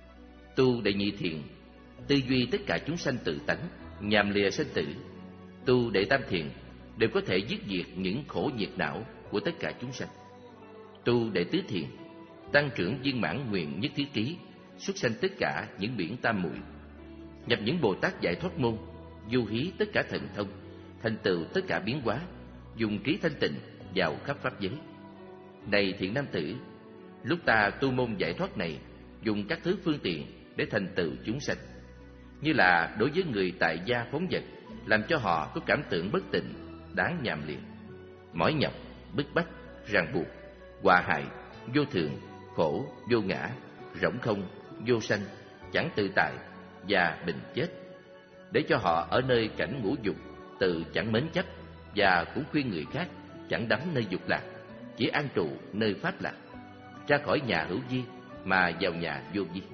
Tu đệ nhị thiền, tư duy tất cả chúng sanh tự tánh, nhàm lìa sanh tử. Tu đệ tam thiền, đều có thể dứt diệt những khổ nhiệt não của tất cả chúng sanh. Tu đệ tứ thiền, tăng trưởng viên mãn nguyện nhất thiết trí, xuất sanh tất cả những biển tam muội, nhập những Bồ Tát giải thoát môn, du hí tất cả thần thông, thành tựu tất cả biến hóa, dùng trí thanh tịnh vào khắp pháp giới. Này thiện nam tử, lúc ta tu môn giải thoát này, dùng các thứ phương tiện để thành tựu chúng sanh, như là đối với người tại gia phóng vật, làm cho họ có cảm tưởng bất tịnh, đáng nhàm liền, mỏi nhọc, bức bách, ràng buộc, hòa hại, vô thường, khổ, vô ngã, rỗng không, vô sanh, chẳng tự tại và bình chết, để cho họ ở nơi cảnh ngũ dục, tự chẳng mến chấp, và cũng khuyên người khác chẳng đắm nơi dục lạc, chỉ an trụ nơi pháp lạc, ra khỏi nhà hữu vi mà vào nhà vô vi.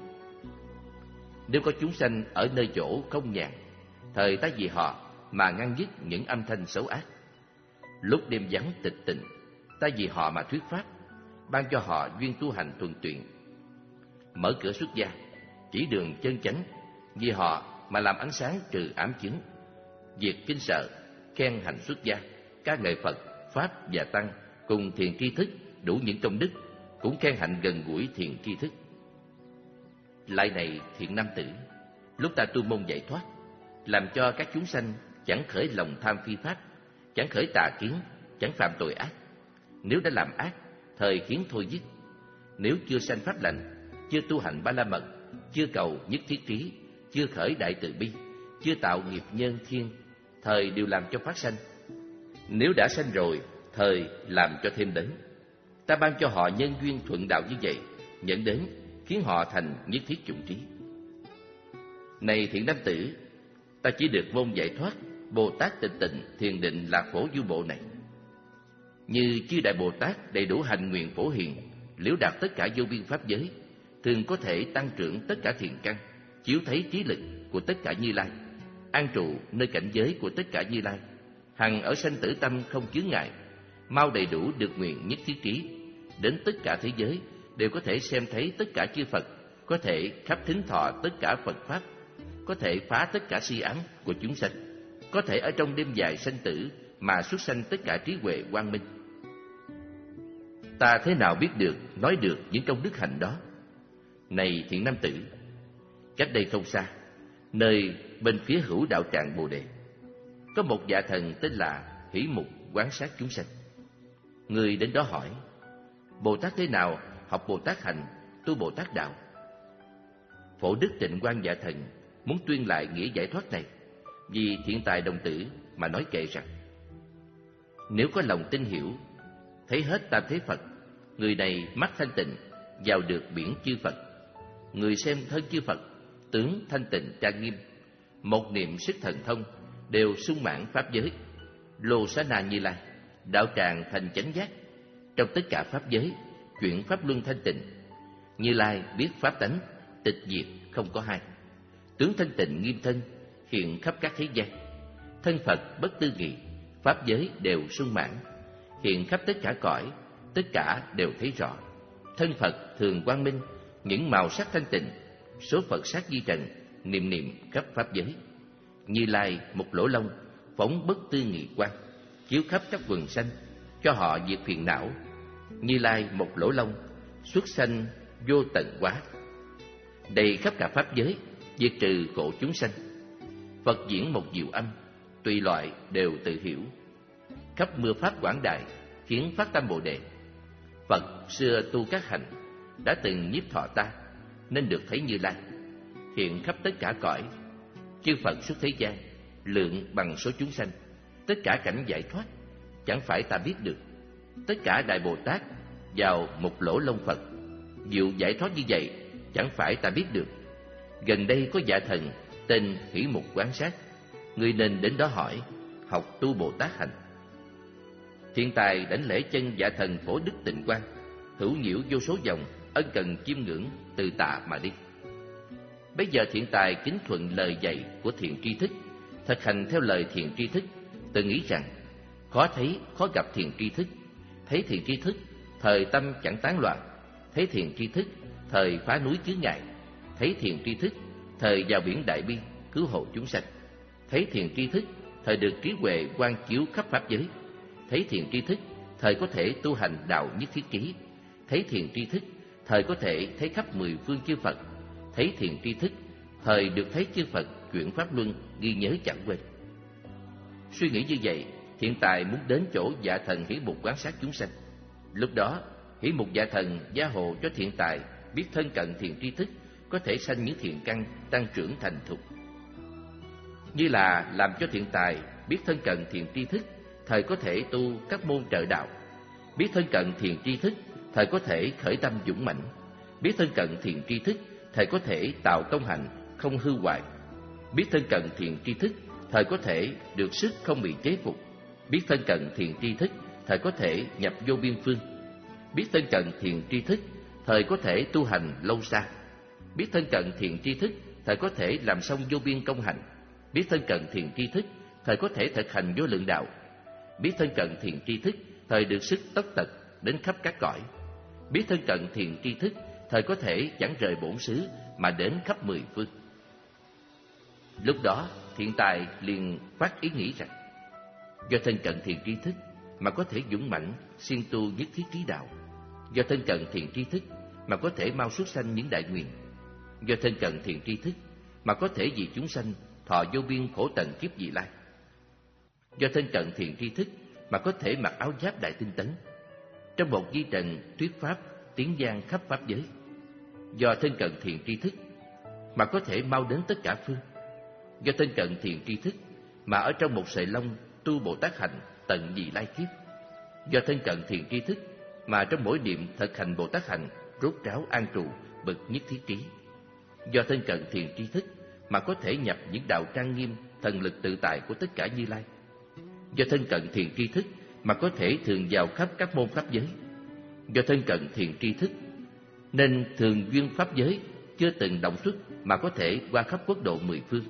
Nếu có chúng sanh ở nơi chỗ không nhàn, thời ta vì họ mà ngăn dứt những âm thanh xấu ác. Lúc đêm vắng tịch tịnh, ta vì họ mà thuyết pháp, ban cho họ duyên tu hành thuần tuyện. Mở cửa xuất gia, chỉ đường chân chánh, vì họ mà làm ánh sáng trừ ám chứng. Diệt kinh sợ, khen hành xuất gia, ca ngợi Phật, Pháp và Tăng, cùng thiền tri thức đủ những công đức, cũng khen hạnh gần gũi thiền tri thức. Lại này thiện nam tử, lúc ta tu môn giải thoát, làm cho các chúng sanh chẳng khởi lòng tham phi pháp, chẳng khởi tà kiến, chẳng phạm tội ác. Nếu đã làm ác, thời khiến thôi dứt. Nếu chưa sanh pháp lành, chưa tu hành ba la mật, chưa cầu nhất thiết trí, chưa khởi đại từ bi, chưa tạo nghiệp nhân thiên, thời đều làm cho phát sanh. Nếu đã sanh rồi, thời làm cho thêm đến. Ta ban cho họ nhân duyên thuận đạo như vậy, nhận đến khiến họ thành nhất thiết chủng trí. Này thiện nam tử, ta chỉ được môn giải thoát Bồ Tát Tịch Tịnh Thiền Định Lạc Phổ Du Bộ này. Như chư đại Bồ Tát đầy đủ hành nguyện phổ hiền, liễu đạt tất cả vô biên pháp giới, thường có thể tăng trưởng tất cả thiền căn, chiếu thấy trí lực của tất cả Như Lai, an trụ nơi cảnh giới của tất cả Như Lai, hằng ở sanh tử tâm không chướng ngại, mau đầy đủ được nguyện nhất thiết trí, đến tất cả thế giới đều có thể xem thấy tất cả chư Phật, có thể khắp thính thọ tất cả Phật pháp, có thể phá tất cả si ám của chúng sanh, có thể ở trong đêm dài sanh tử mà xuất sanh tất cả trí huệ quang minh. Ta thế nào biết được, nói được những công đức hạnh đó? Này thiện nam tử, cách đây không xa, nơi bên phía hữu đạo tràng Bồ Đề, có một vị thần tên là Hỷ Mục quán sát chúng sanh. Người đến đó hỏi: Bồ Tát thế nào học Bồ Tát hành, tu Bồ Tát đạo? Phổ Đức Tịnh Quang Dạ Thần muốn tuyên lại nghĩa giải thoát này, vì thiện tài đồng tử mà nói kệ rằng: nếu có lòng tin hiểu, thấy hết tam thế Phật, người này mắt thanh tịnh, vào được biển chư Phật. Người xem thân chư Phật, tướng thanh tịnh trang nghiêm, một niệm sức thần thông, đều sung mãn pháp giới. Lô Xá Na Như Lai, đạo tràng thành chánh giác. Trong tất cả pháp giới, chuyển pháp luân thanh tịnh, Như Lai biết pháp tánh, tịch diệt không có hai. tướng thanh tịnh nghiêm thân, hiện khắp các thế gian. Thân Phật bất tư nghị, pháp giới đều sung mãn, hiện khắp tất cả cõi, tất cả đều thấy rõ. Thân Phật thường quang minh, những màu sắc thanh tịnh, số Phật sát di trần, niệm niệm khắp pháp giới. Như Lai một lỗ lông, phóng bất tư nghị quang, chiếu khắp các quần sanh, cho họ diệt phiền não. Như Lai một lỗ lông, xuất sanh vô tận quá, đầy khắp cả pháp giới, diệt trừ khổ chúng sanh. Phật diễn một diệu âm, tùy loại đều tự hiểu, khắp mưa pháp quảng đại, khiến phát tâm Bồ Đề. Phật xưa tu các hành, đã từng nhiếp thọ ta, nên được thấy Như Lai. Hiện khắp tất cả cõi, chư Phật xuất thế gian, lượng bằng số chúng sanh. Tất cả cảnh giải thoát, chẳng phải ta biết được. Tất cả Đại Bồ Tát vào một lỗ lông Phật, diệu giải thoát như vậy, chẳng phải ta biết được. Gần đây có dạ thần tên Hỷ Mục Quán Sát, người nên đến đó hỏi, học tu Bồ Tát hành. Thiện tài đảnh lễ chân dạ thần Phổ Đức Tịnh Quang, hữu nhiễu vô số dòng, ân cần chiêm ngưỡng, từ tạ mà đi. Bây giờ thiện tài kính thuận lời dạy của thiện tri thức, thực hành theo lời thiện tri thức, tự nghĩ rằng khó thấy khó gặp thiện tri thức. Thấy thiện tri thức, thời tâm chẳng tán loạn. Thấy thiện tri thức, thời phá núi chướng ngại. Thấy thiện tri thức, thời vào biển đại bi, cứu hộ chúng sanh. Thấy thiện tri thức, thời được trí huệ quang chiếu khắp pháp giới. Thấy thiện tri thức, thời có thể tu hành đạo nhất thiết trí. Thấy thiện tri thức, thời có thể thấy khắp mười phương chư Phật. Thấy thiện tri thức, thời được thấy chư Phật chuyển pháp luân, ghi nhớ chẳng quên. Suy nghĩ như vậy, thiện tài muốn đến chỗ dạ thần Hỷ Mục Quán Sát chúng sanh. Lúc đó, Hỷ Mục dạ thần gia hộ cho thiện tài biết thân cận thiện tri thức, có thể sanh những thiện căn tăng trưởng thành thục. Như là làm cho thiện tài biết thân cận thiện tri thức, thời có thể tu các môn trợ đạo. Biết thân cận thiện tri thức, thời có thể khởi tâm dũng mãnh. Biết thân cận thiện tri thức, thời có thể tạo tông hành không hư hoại. Biết thân cận thiện tri thức, thời có thể được sức không bị chế phục. Biết thân cận thiện tri thức, thời có thể nhập vô biên phương. Biết thân cận thiện tri thức, thời có thể tu hành lâu xa. Biết thân cận thiện tri thức, thời có thể làm xong vô biên công hạnh. Biết thân cận thiện tri thức, thời có thể thực hành vô lượng đạo. Biết thân cận thiện tri thức, thời được sức tất tật đến khắp các cõi. Biết thân cận thiện tri thức, thời có thể chẳng rời bổn xứ mà đến khắp mười phương. Lúc đó thiện tài liền phát ý nghĩ rằng, do thân cận thiện tri thức mà có thể dũng mãnh siêng tu nhất thiết trí đạo. Do thân cận thiện tri thức mà có thể mau xuất sanh những đại nguyện. Do thân cận thiện tri thức mà có thể vì chúng sanh thọ vô biên khổ tận kiếp vị lai. Do thân cận thiện tri thức mà có thể mặc áo giáp đại tinh tấn, trong một di trần thuyết pháp tiến gian khắp pháp giới. Do thân cận thiện tri thức mà có thể mau đến tất cả phương. Do thân cận thiện tri thức mà ở trong một sợi lông tu Bồ Tát hành tận vị lai kiếp. Do thân cận thiện tri thức mà trong mỗi niệm thực hành Bồ Tát hành rốt ráo an trụ bậc nhất thiết trí. Do thân cận thiện tri thức mà có thể nhập những đạo trang nghiêm thần lực tự tại của tất cả Như Lai. Do thân cận thiện tri thức mà có thể thường vào khắp các môn pháp giới. Do thân cận thiện tri thức nên thường duyên pháp giới chưa từng động xuất mà có thể qua khắp quốc độ mười phương.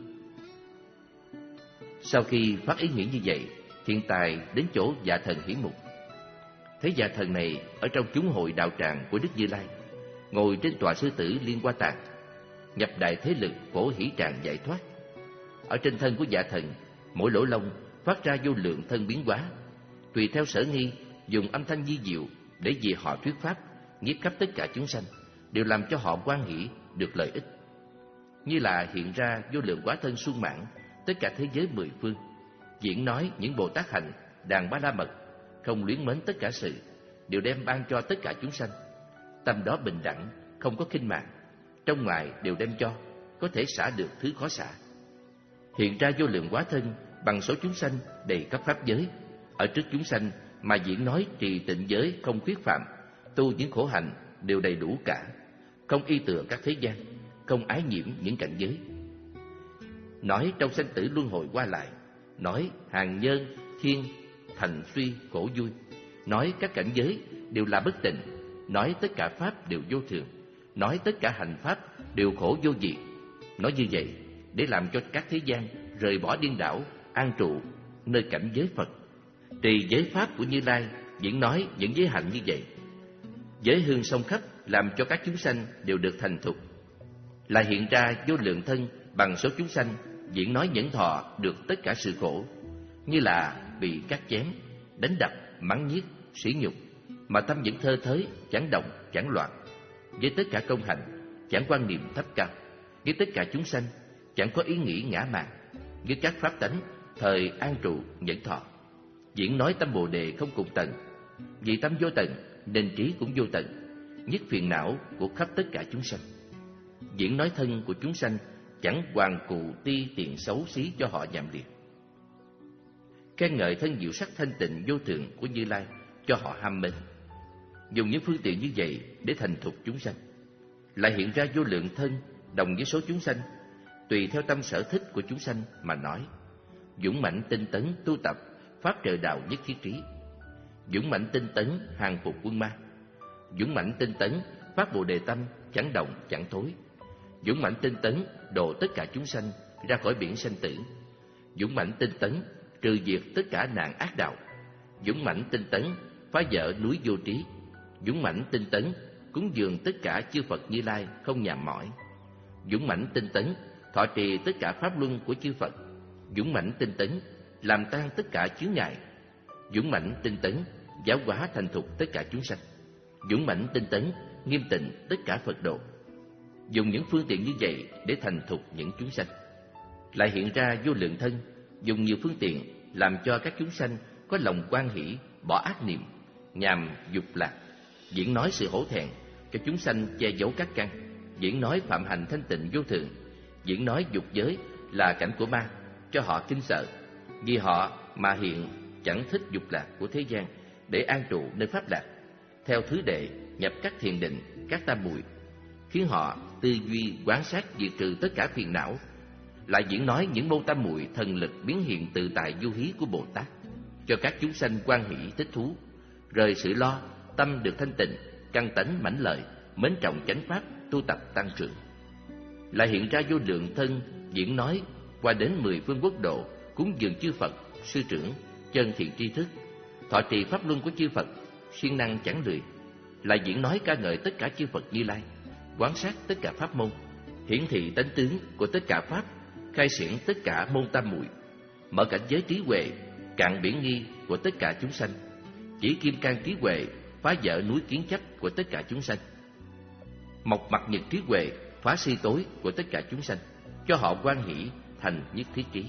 Sau khi phát ý nghĩ như vậy, thiện tài đến chỗ dạ thần Hỷ Mục. Thấy dạ thần này ở trong chúng hội đạo tràng của Đức Như Lai, ngồi trên tọa sư tử Liên Hoa Tạng, nhập đại thế lực phổ hỷ tràng giải thoát. Ở trên thân của dạ thần, mỗi lỗ lông phát ra vô lượng thân biến hóa, tùy theo sở nghi dùng âm thanh di diệu để vì họ thuyết pháp, nhiếp khắp tất cả chúng sanh, đều làm cho họ hoan hỷ được lợi ích. Như là hiện ra vô lượng hóa thân sung mãn tất cả thế giới mười phương, diễn nói những Bồ Tát hành đàn ba la mật, không luyến mến tất cả sự, đều đem ban cho tất cả chúng sanh. Tâm đó bình đẳng, không có khinh mạng, trong ngoài đều đem cho, có thể xả được thứ khó xả. Hiện ra vô lượng hóa thân bằng số chúng sanh đầy khắp pháp giới, ở trước chúng sanh mà diễn nói trì tịnh giới không khuyết phạm, tu những khổ hạnh đều đầy đủ cả, không y tựa các thế gian, không ái nhiễm những cảnh giới. Nói trong sanh tử luân hồi qua lại, nói hàng nhân, thiên, thành suy, khổ vui, nói các cảnh giới đều là bất tịnh, nói tất cả pháp đều vô thường, nói tất cả hành pháp đều khổ vô diệt. Nói như vậy, để làm cho các thế gian rời bỏ điên đảo, an trụ nơi cảnh giới Phật. Trì giới pháp của Như Lai diễn nói những giới hạnh như vậy. Giới hương sông khắp làm cho các chúng sanh đều được thành thục. Lại hiện ra vô lượng thân bằng số chúng sanh diễn nói nhẫn thọ được tất cả sự khổ, như là bị cắt chém, đánh đập, mắng nhiếc, sỉ nhục, mà tâm vẫn thơ thới, chẳng động, chẳng loạn. Với tất cả công hạnh, chẳng quan niệm thấp cao. Với tất cả chúng sanh, chẳng có ý nghĩ ngã mạn. Với các pháp tánh, thời an trụ, nhẫn thọ. Diễn nói tâm Bồ Đề không cùng tận. Vì tâm vô tận, nên trí cũng vô tận. Nhất phiền não của khắp tất cả chúng sanh. Diễn nói thân của chúng sanh, chẳng hoàn cụ ti tiện xấu xí cho họ nhàm liệt. Khen ngợi thân diệu sắc thanh tịnh vô thượng của Như Lai cho họ ham mến. Dùng những phương tiện như vậy để thành thục chúng sanh. Lại hiện ra vô lượng thân đồng với số chúng sanh, tùy theo tâm sở thích của chúng sanh mà nói. Dũng mãnh tinh tấn tu tập pháp trợ đạo nhất thiết trí. Dũng mãnh tinh tấn hàng phục quân ma. Dũng mãnh tinh tấn phát Bồ Đề tâm chẳng động chẳng thối. Dũng mãnh tinh tấn độ tất cả chúng sanh ra khỏi biển sanh tử. Dũng mãnh tinh tấn trừ diệt tất cả nạn ác đạo. Dũng mãnh tinh tấn phá vỡ núi vô trí. Dũng mãnh tinh tấn cúng dường tất cả chư Phật Như Lai không nhàm mỏi. Dũng mãnh tinh tấn thọ trì tất cả pháp luân của chư Phật. Dũng mãnh tinh tấn làm tan tất cả chướng ngại. Dũng mãnh tinh tấn giáo hóa thành thục tất cả chúng sanh. Dũng mãnh tinh tấn nghiêm tịnh tất cả Phật độ. Dùng những phương tiện như vậy để thành thục những chúng sanh. Lại hiện ra vô lượng thân, dùng nhiều phương tiện làm cho các chúng sanh có lòng hoan hỷ, bỏ ác niệm, nhàm dục lạc. Diễn nói sự hổ thẹn cho chúng sanh che giấu các căn. Diễn nói phạm hành thanh tịnh vô thượng. Diễn nói dục giới là cảnh của ma, cho họ kinh sợ. Vì họ mà hiện chẳng thích dục lạc của thế gian, để an trụ nơi pháp lạc. Theo thứ đệ nhập các thiền định, các tam muội, khiến họ tư duy quán sát diệt trừ tất cả phiền não. Lại diễn nói những môn tam muội thần lực biến hiện tự tại vô hí của Bồ Tát, cho các chúng sanh hoan hỷ thích thú, rời sự lo, tâm được thanh tịnh, căn tánh mãnh lợi, mến trọng chánh pháp, tu tập tăng trưởng. Lại hiện ra vô lượng thân diễn nói qua đến mười phương quốc độ, cúng dường chư Phật, sư trưởng, chân thiện tri thức, thọ trì pháp luân của chư Phật, siêng năng chẳng lười. Lại diễn nói ca ngợi tất cả chư Phật Như Lai, quán sát tất cả pháp môn, hiển thị tánh tướng của tất cả pháp, khai triển tất cả môn tam muội, mở cảnh giới trí huệ, cạn biển nghi của tất cả chúng sanh, chỉ kim cang trí huệ, phá vỡ núi kiến chấp của tất cả chúng sanh, mọc mặt nhật trí huệ, phá si tối của tất cả chúng sanh, cho họ hoan hỷ thành nhất thiết trí.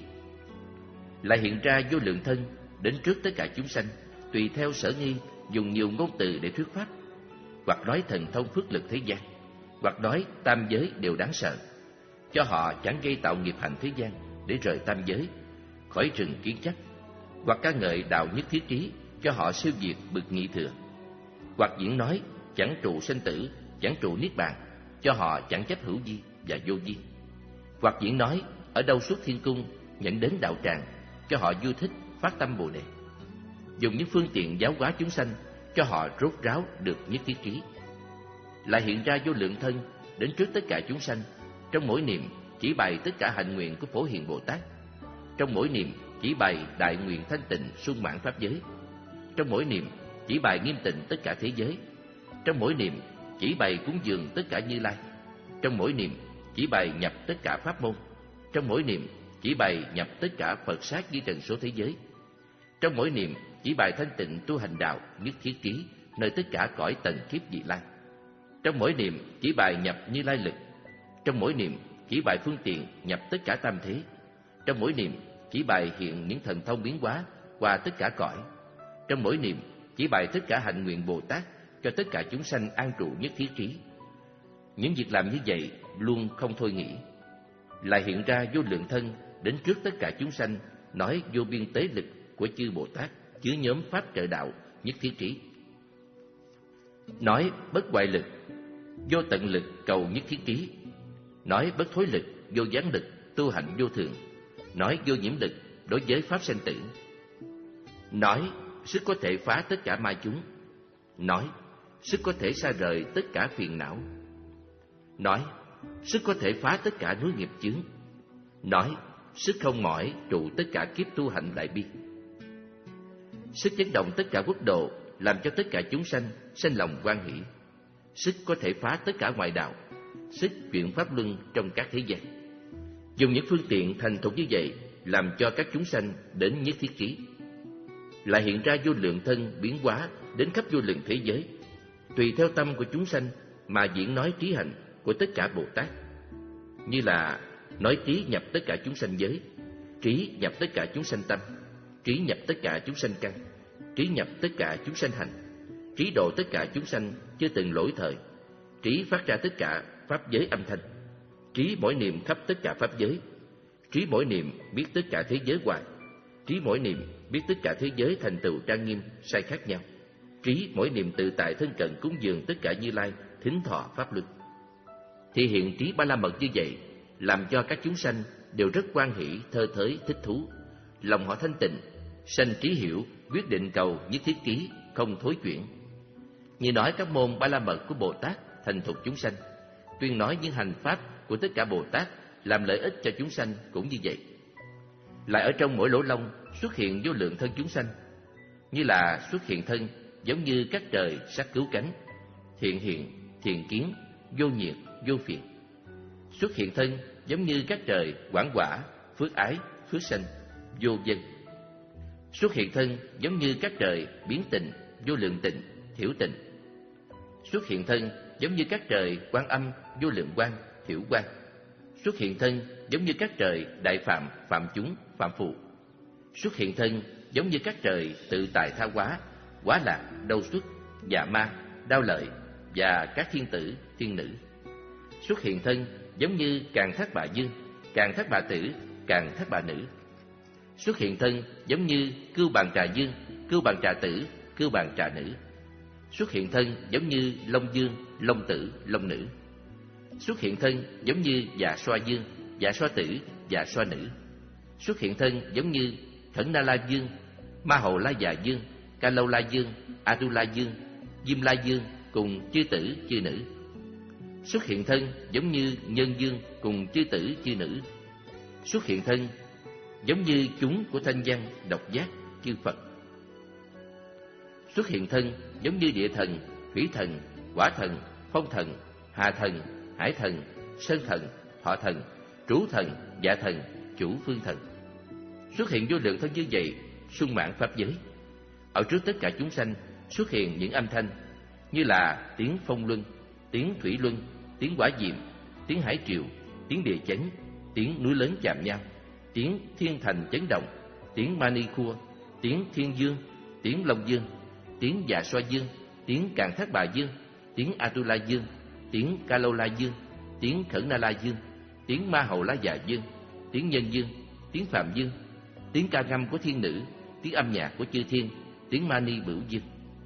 Lại hiện ra vô lượng thân đến trước tất cả chúng sanh, tùy theo sở nghi dùng nhiều ngôn từ để thuyết pháp, hoặc nói thần thông phước lực thế gian, hoặc nói tam giới đều đáng sợ, cho họ chẳng gây tạo nghiệp hành thế gian để rời tam giới, khỏi rừng kiến chấp, hoặc ca ngợi đạo nhất thiết trí, cho họ siêu diệt bực nhị thừa, hoặc diễn nói chẳng trụ sinh tử, chẳng trụ niết bàn, cho họ chẳng chấp hữu vi và vô vi, hoặc diễn nói ở đâu xuất thiên cung nhận đến đạo tràng, cho họ vui thích phát tâm Bồ Đề. Dùng những phương tiện giáo hóa chúng sanh, cho họ rốt ráo được nhất thiết trí. Lại hiện ra vô lượng thân đến trước tất cả chúng sanh, trong mỗi niệm chỉ bày tất cả hạnh nguyện của Phổ Hiền Bồ Tát, trong mỗi niệm chỉ bày đại nguyện thanh tịnh sung mãn pháp giới, trong mỗi niệm chỉ bày nghiêm tịnh tất cả thế giới, trong mỗi niệm chỉ bày cúng dường tất cả Như Lai, trong mỗi niệm chỉ bày nhập tất cả pháp môn, trong mỗi niệm chỉ bày nhập tất cả Phật sát di trần số thế giới, trong mỗi niệm chỉ bày thanh tịnh tu hành đạo nhất thiết trí nơi tất cả cõi tầng kiếp vị lai, trong mỗi niệm chỉ bày nhập Như Lai lực, trong mỗi niệm chỉ bày phương tiện nhập tất cả tam thế, trong mỗi niệm chỉ bày hiện những thần thông biến hóa qua tất cả cõi, trong mỗi niệm chỉ bày tất cả hạnh nguyện Bồ Tát cho tất cả chúng sanh an trụ nhất thiết trí. Những việc làm như vậy luôn không thôi nghỉ. Lại hiện ra vô lượng thân đến trước tất cả chúng sanh, nói vô biên tế lực của chư Bồ Tát chứa nhóm pháp trợ đạo nhất thiết trí, nói bất hoại lực, vô tận lực cầu nhất thiết trí, nói bất thối lực, vô gián lực tu hạnh vô thường, nói vô nhiễm lực đối với pháp sanh tử, nói sức có thể phá tất cả ma chúng, nói sức có thể xa rời tất cả phiền não, nói sức có thể phá tất cả núi nghiệp chướng, Nói, sức không mỏi trụ tất cả kiếp tu hạnh đại bi. Sức chấn động tất cả quốc độ, làm cho tất cả chúng sanh sanh lòng hoan hỷ. Sức có thể phá tất cả ngoại đạo, sức chuyển pháp luân trong các thế gian. Dùng những phương tiện thành thục như vậy, làm cho các chúng sanh đến nhất thiết trí. Lại hiện ra vô lượng thân biến hóa đến khắp vô lượng thế giới, tùy theo tâm của chúng sanh mà diễn nói trí hạnh của tất cả Bồ Tát. Như là nói trí nhập tất cả chúng sanh giới, trí nhập tất cả chúng sanh tâm, trí nhập tất cả chúng sanh căn, trí nhập tất cả chúng sanh hành, trí độ tất cả chúng sanh chưa từng lỗi thời, trí phát ra tất cả pháp giới âm thanh, trí mỗi niệm khắp tất cả pháp giới, trí mỗi niệm biết tất cả thế giới hoài, trí mỗi niệm biết tất cả thế giới thành tựu trang nghiêm sai khác nhau, trí mỗi niệm tự tại thân cận cúng dường tất cả Như Lai thính thọ pháp luân. Thì hiện trí ba la mật như vậy, làm cho các chúng sanh đều rất hoan hỷ, thơ thới, thích thú, lòng họ thanh tịnh, sanh trí hiểu, quyết định cầu nhất thiết trí, không thối chuyển. Như nói các môn ba la mật của Bồ Tát thành thục chúng sanh, tuyên nói những hành pháp của tất cả Bồ Tát làm lợi ích cho chúng sanh cũng như vậy. Lại ở trong mỗi lỗ lông xuất hiện vô lượng thân chúng sanh, như là xuất hiện thân giống như các trời sắc cứu cánh, thiện hiện, thiện kiến, vô nhiệt, vô phiền. Xuất hiện thân giống như các trời quảng quả, phước ái, phước sanh, vô vân. Xuất hiện thân giống như các trời biến tịnh, vô lượng tịnh, thiểu tịnh. Xuất hiện thân giống như các trời Quan Âm, vô lượng quang, thiểu quang. Xuất hiện thân giống như các trời đại phạm, phạm chúng, phạm phụ. Xuất hiện thân giống như các trời tự tại tha hóa, hóa lạc, đau xuất, dạ ma, đao lợi và các thiên tử, thiên nữ. Xuất hiện thân giống như Càng Thác Bà Dương, Càng Thác Bà Tử, Càng Thác Bà Nữ. Xuất hiện thân giống như Cưu Bàn Trà Dương, Cưu Bàn Trà Tử, Cưu Bàn Trà Nữ. Xuất hiện thân giống như Long Dương, Long Tử, Long Nữ. Xuất hiện thân giống như Dạ Xoa Dương, Dạ Xoa Tử, Dạ Xoa Nữ. Xuất hiện thân giống như Khẩn Na La Dương, Ma Hầu La Già Dương, Ca Lâu La Dương, A Tu La Dương, Diêm La Dương cùng chư tử chư nữ. Xuất hiện thân giống như Nhân Dương cùng chư tử chư nữ. Xuất hiện thân giống như chúng của thanh văn, độc giác, chư Phật. Xuất hiện thân giống như địa thần, thủy thần, hỏa thần, phong thần, hà thần, hải thần, sơn thần, thọ thần, trú thần, dạ thần, chủ phương thần. Xuất hiện vô lượng thân như vậy, sung mãn pháp giới. Ở trước tất cả chúng sanh xuất hiện những âm thanh như là tiếng phong luân, tiếng thủy luân, tiếng hỏa diệm, tiếng hải triều, tiếng địa chấn, tiếng núi lớn chạm nhau, tiếng thiên thành chấn động, tiếng mani khua, tiếng thiên dương, tiếng long dương, tiếng dạ xoa dương, tiếng Càng Thác Bà Dương, tiếng Atula Dương, tiếng Ca Lâu La Dương, tiếng Khẩn Na La Dương, tiếng Ma Hầu La Già Dương, tiếng Nhân Dương, tiếng Phạm Dương, tiếng ca ngâm của thiên nữ, tiếng âm nhạc của chư thiên, tiếng Mani Bửu Dương.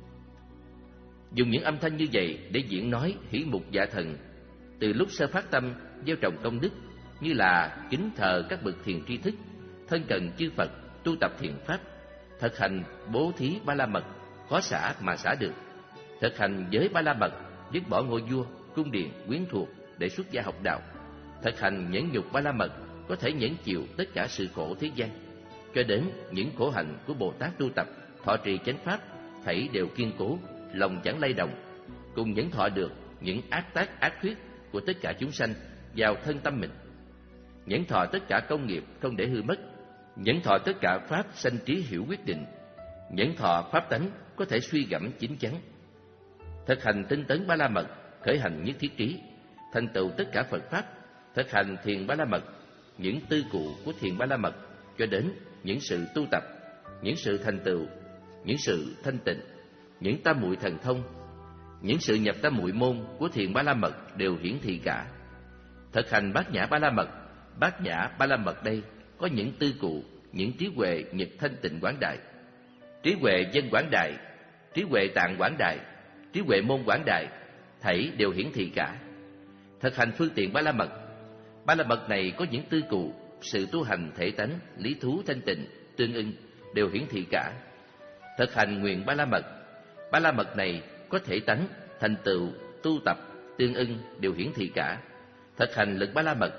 Dùng những âm thanh như vậy để diễn nói hỷ mục dạ thần, từ lúc sơ phát tâm gieo trồng công đức, như là kính thờ các bậc thiền tri thức, thân cận chư Phật, tu tập thiện pháp, thực hành bố thí ba la mật, khó xả mà xả được, thực hành giới ba la mật, dứt bỏ ngôi vua, cung điện, quyến thuộc để xuất gia học đạo, thực hành nhẫn nhục ba la mật, có thể nhẫn chịu tất cả sự khổ thế gian, cho đến những khổ hạnh của Bồ Tát tu tập, thọ trì chánh pháp, thảy đều kiên cố, lòng chẳng lay động, cùng nhẫn thọ được những ác tác ác thuyết của tất cả chúng sanh vào thân tâm mình, nhẫn thọ tất cả công nghiệp không để hư mất, nhẫn thọ tất cả pháp sanh trí hiểu quyết định, nhẫn thọ pháp tánh có thể suy gẫm chín chắn, thực hành tinh tấn ba la mật, khởi hành nhất thiết trí, thành tựu tất cả Phật pháp, thực hành thiền ba la mật, những tư cụ của thiền ba la mật, cho đến những sự tu tập, những sự thành tựu, những sự thanh tịnh, những tam muội thần thông, những sự nhập tam muội môn của thiền ba la mật đều hiển thị cả. Thực hành bát nhã ba la mật, bát nhã ba la mật đây có những tư cụ, những trí huệ nhật thanh tịnh quảng đại, trí huệ dân quảng đại, trí huệ tạng quảng đại, trí huệ môn quảng đại, thảy đều hiển thị cả. Thực hành phương tiện ba la mật, ba la mật này có những tư cụ, sự tu hành thể tánh, lý thú thanh tịnh, tương ưng đều hiển thị cả. Thực hành nguyện ba la mật, ba la mật này có thể tánh, thành tựu, tu tập, tương ưng đều hiển thị cả. Thực hành lực ba la mật,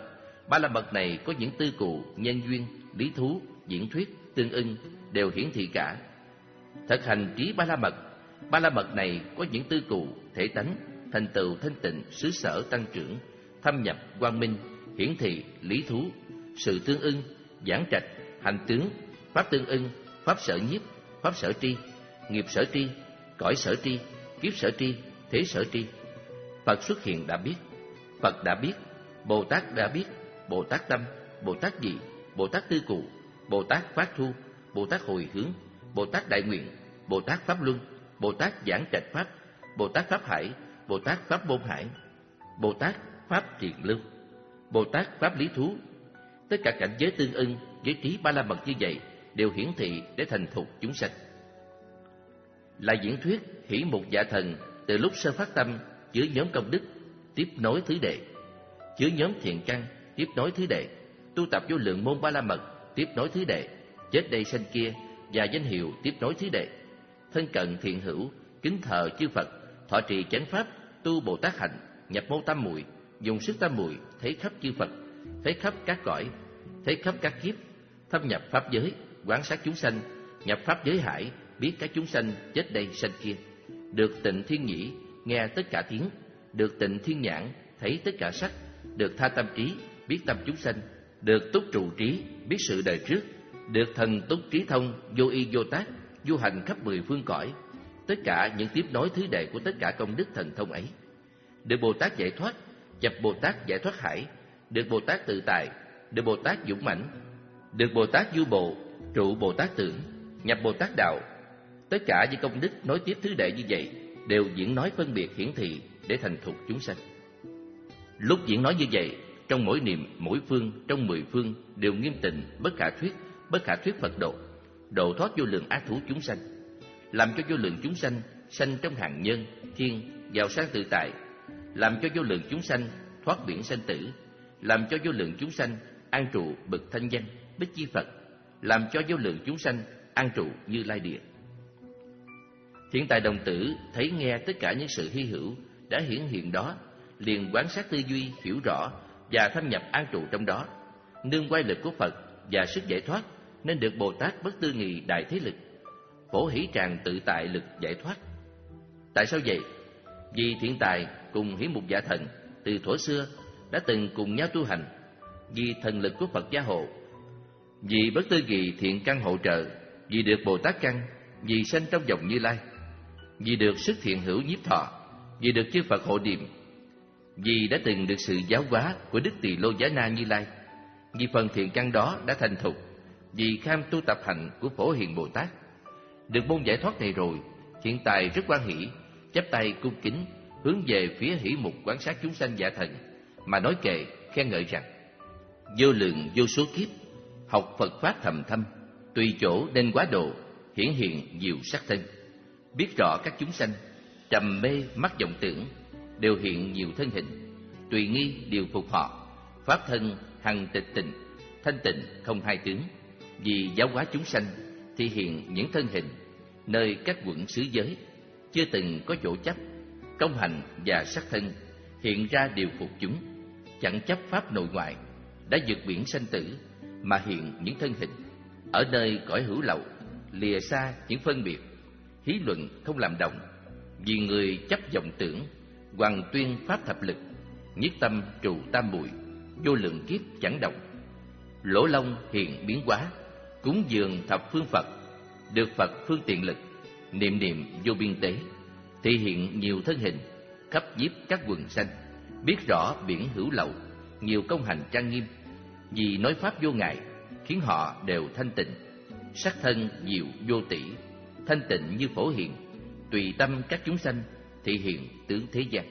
Ba la mật này có những tư cụ, nhân duyên, lý thú, diễn thuyết, tương ưng đều hiển thị cả. Thực hành trí ba la mật, ba la mật này có những tư cụ, thể tánh, thành tựu thanh tịnh, xứ sở tăng trưởng, thâm nhập quang minh, hiển thị, lý thú, sự tương ưng, giảng trạch, hành tướng, pháp tương ưng, pháp sở nhiếp, pháp sở tri, nghiệp sở tri, cõi sở tri, kiếp sở tri, thế sở tri. Phật xuất hiện đã biết, Phật đã biết, Bồ Tát đã biết, Bồ Tát tâm, Bồ Tát dị, Bồ Tát tư cụ, Bồ Tát phát thu, Bồ Tát hồi hướng, Bồ Tát đại nguyện, Bồ Tát pháp luân, Bồ Tát giảng trạch pháp, Bồ Tát pháp hải, Bồ Tát pháp môn hải, Bồ Tát pháp triền lưu, Bồ Tát pháp lý thú. Tất cả cảnh giới tương ưng với trí ba la mật như vậy đều hiển thị để thành thục chúng sanh. Là diễn thuyết hỷ mục dạ thần từ lúc sơ phát tâm chứa nhóm công đức, tiếp nối thứ đệ, chứa nhóm thiện căn, tiếp nối thứ đệ, tu tập vô lượng môn ba la mật, tiếp nối thứ đệ, chết đây sanh kia và danh hiệu tiếp nối thứ đệ, thân cận thiện hữu, kính thờ chư Phật, thọ trì chánh pháp, tu Bồ Tát hạnh, nhập môn tam muội, dùng sức tam muội thấy khắp chư Phật, thấy khắp các cõi, thấy khắp các kiếp, thâm nhập pháp giới, quán sát chúng sanh, nhập pháp giới hải, biết các chúng sanh chết đây sanh kia, được tịnh thiên nhĩ, nghe tất cả tiếng, được tịnh thiên nhãn, thấy tất cả sắc, được tha tâm trí, biết tâm chúng sanh, được túc trụ trí, biết sự đời trước, được thần túc trí thông, vô y vô tác, du hành khắp mười phương cõi, tất cả những tiếp nối thứ đệ của tất cả công đức thần thông ấy, được Bồ Tát giải thoát, nhập Bồ Tát giải thoát hải, được Bồ Tát tự tại, được Bồ Tát dũng mãnh, được Bồ Tát du bộ, trụ Bồ Tát tưởng, nhập Bồ Tát đạo. Tất cả những công đức nối tiếp thứ đệ như vậy đều diễn nói phân biệt hiển thị để thành thục chúng sanh. Lúc diễn nói như vậy, trong mỗi niệm, mỗi phương, trong mười phương đều nghiêm tịnh, bất khả thuyết, bất khả thuyết Phật độ, độ thoát vô lượng ác thú chúng sanh, làm cho vô lượng chúng sanh sanh trong hàng nhân, thiên, giàu sang tự tại, làm cho vô lượng chúng sanh thoát biển sanh tử, làm cho vô lượng chúng sanh an trụ bậc thanh danh, bích chi Phật, làm cho vô lượng chúng sanh an trụ Như Lai địa. Thiện tài đồng tử thấy nghe tất cả những sự hy hữu đã hiển hiện đó, liền quán sát tư duy hiểu rõ và thâm nhập an trụ trong đó, nương quay lực của Phật và sức giải thoát, nên được Bồ Tát bất tư nghị đại thế lực, phổ hỷ tràng tự tại lực giải thoát. Tại sao vậy? Vì thiện tài cùng hỷ mục dạ thần từ thuở xưa đã từng cùng nhau tu hành, vì thần lực của Phật gia hộ, vì bất tư nghị thiện căn hỗ trợ, vì được Bồ Tát căn, vì sanh trong dòng Như Lai, vì được sức thiện hữu nhiếp thọ, vì được chư Phật hộ niệm, vì đã từng được sự giáo hóa của Đức Tỳ Lô Giá Na Như Lai, vì phần thiện căn đó đã thành thục, vì kham tu tập hạnh của Phổ Hiền Bồ Tát. Được môn giải thoát này rồi, thiện tài rất hoan hỷ, chắp tay cung kính hướng về phía hỷ mục quán sát chúng sanh dạ thần mà nói kệ khen ngợi rằng: vô lượng vô số kiếp học Phật pháp thầm thâm, tùy chỗ nên quá độ, hiển hiện nhiều sắc thân, biết rõ các chúng sanh trầm mê mắc vọng tưởng, đều hiện nhiều thân hình, tùy nghi điều phục họ, pháp thân hằng tịch tịnh, thanh tịnh không hai tướng. Vì giáo hóa chúng sanh thì hiện những thân hình nơi các quận xứ giới, chưa từng có chỗ chấp, công hành và sắc thân hiện ra điều phục chúng, chẳng chấp pháp nội ngoại, đã vượt biển sanh tử mà hiện những thân hình ở nơi cõi hữu lậu, lìa xa những phân biệt, hí luận không làm động. Vì người chấp vọng tưởng, hoàng tuyên pháp thập lực, nhất tâm trụ tam muội, vô lượng kiếp chẳng động. Lỗ long hiện biến hóa, cúng dường thập phương Phật, được Phật phương tiện lực, niệm niệm vô biên tế, thì hiện nhiều thân hình, khắp nhiếp các quần sanh, biết rõ biển hữu lậu, nhiều công hành trang nghiêm. Vì nói pháp vô ngại, khiến họ đều thanh tịnh, sắc thân nhiều vô tỷ, thanh tịnh như Phổ Hiền, tùy tâm các chúng sanh, thị hiện tướng thế gian.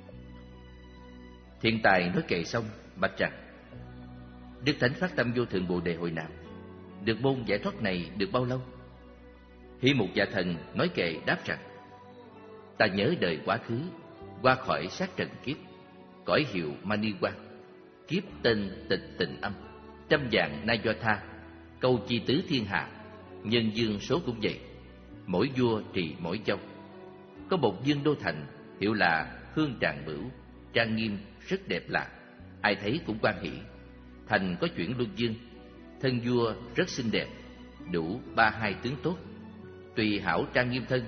Thiện tài nói kệ xong bạch rằng: Đức Thánh phát tâm vô thượng Bồ Đề hồi nào? Được môn giải thoát này được bao lâu? Hỷ mục dạ thần nói kệ đáp rằng: Ta nhớ đời quá khứ, qua khỏi sát trần kiếp, cõi hiệu Mani Quang, kiếp tên tịch tịnh âm, trăm vạn na do tha, câu chi tứ thiên hạ, nhân dương số cũng vậy, mỗi vua trì mỗi châu. Có một dương đô thành hiệu là Hương Tràng Bửu, trang nghiêm rất đẹp lạ, ai thấy cũng quan hỷ. Thành có chuyển luân dương, thân vua rất xinh đẹp, đủ ba hai tướng tốt. Tùy hảo trang nghiêm thân,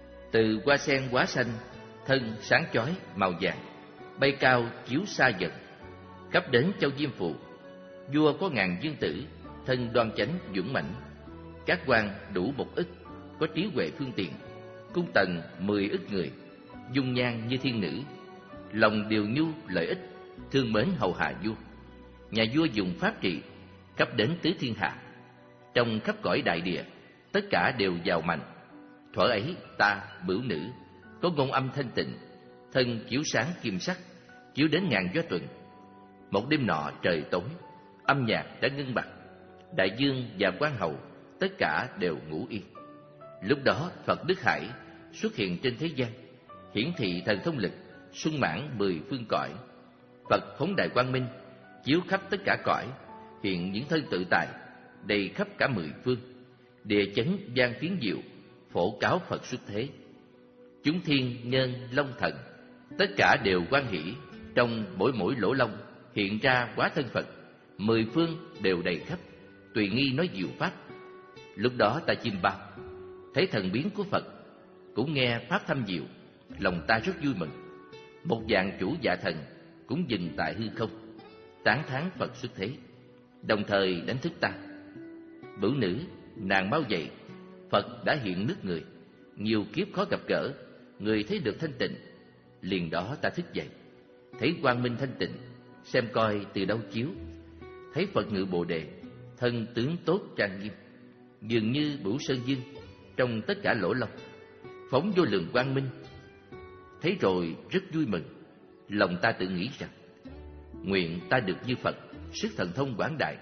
từ hoa sen hóa xanh, thân sáng chói màu vàng, bay cao chiếu xa dần. Cấp đến châu Diêm Phù, vua có ngàn dương tử, thân đoan chánh dũng mãnh. Các quan đủ một ức, có trí huệ phương tiện. Cung tần mười ức người, dung nhan như thiên nữ. Lòng điều nhu lợi ích, thương mến hầu hạ vua. Nhà vua dùng pháp trị, cấp đến tứ thiên hạ. Trong khắp cõi đại địa, tất cả đều giàu mạnh. Thuở ấy ta bửu nữ, có ngôn âm thanh tịnh, thân chiếu sáng kim sắc, chiếu đến ngàn gió tuần. Một đêm nọ trời tối, âm nhạc đã ngưng bặt. Đại dương và quan hầu tất cả đều ngủ yên. Lúc đó Phật Đức Hải xuất hiện trên thế gian, hiển thị thần thông lực, sung mãn mười phương cõi. Phật phóng đại quang minh, chiếu khắp tất cả cõi, hiện những thân tự tại, đầy khắp cả mười phương. Địa chấn vang tiếng diệu, phổ cáo Phật xuất thế. Chúng thiên nhân long thần, tất cả đều hoan hỷ. Trong mỗi mỗi lỗ lông hiện ra hóa thân Phật, mười phương đều đầy khắp, tùy nghi nói diệu pháp. Lúc đó ta chiêm bao, thấy thần biến của Phật, cũng nghe pháp thâm diệu, lòng ta rất vui mừng. Một dạng chủ dạ thần cũng dừng tại hư không, tán thán Phật xuất thế, đồng thời đánh thức ta. Bửu nữ, nàng mau dậy, Phật đã hiện nước người, nhiều kiếp khó gặp gỡ, người thấy được thanh tịnh. Liền đó ta thức dậy, thấy quang minh thanh tịnh, xem coi từ đâu chiếu. Thấy Phật ngự Bồ Đề, thân tướng tốt trang nghiêm, dường như bửu sơn dương trong tất cả lỗ lông, phóng vô lượng quang minh. Thấy rồi rất vui mừng, lòng ta tự nghĩ rằng nguyện ta được như Phật, sức thần thông quảng đại.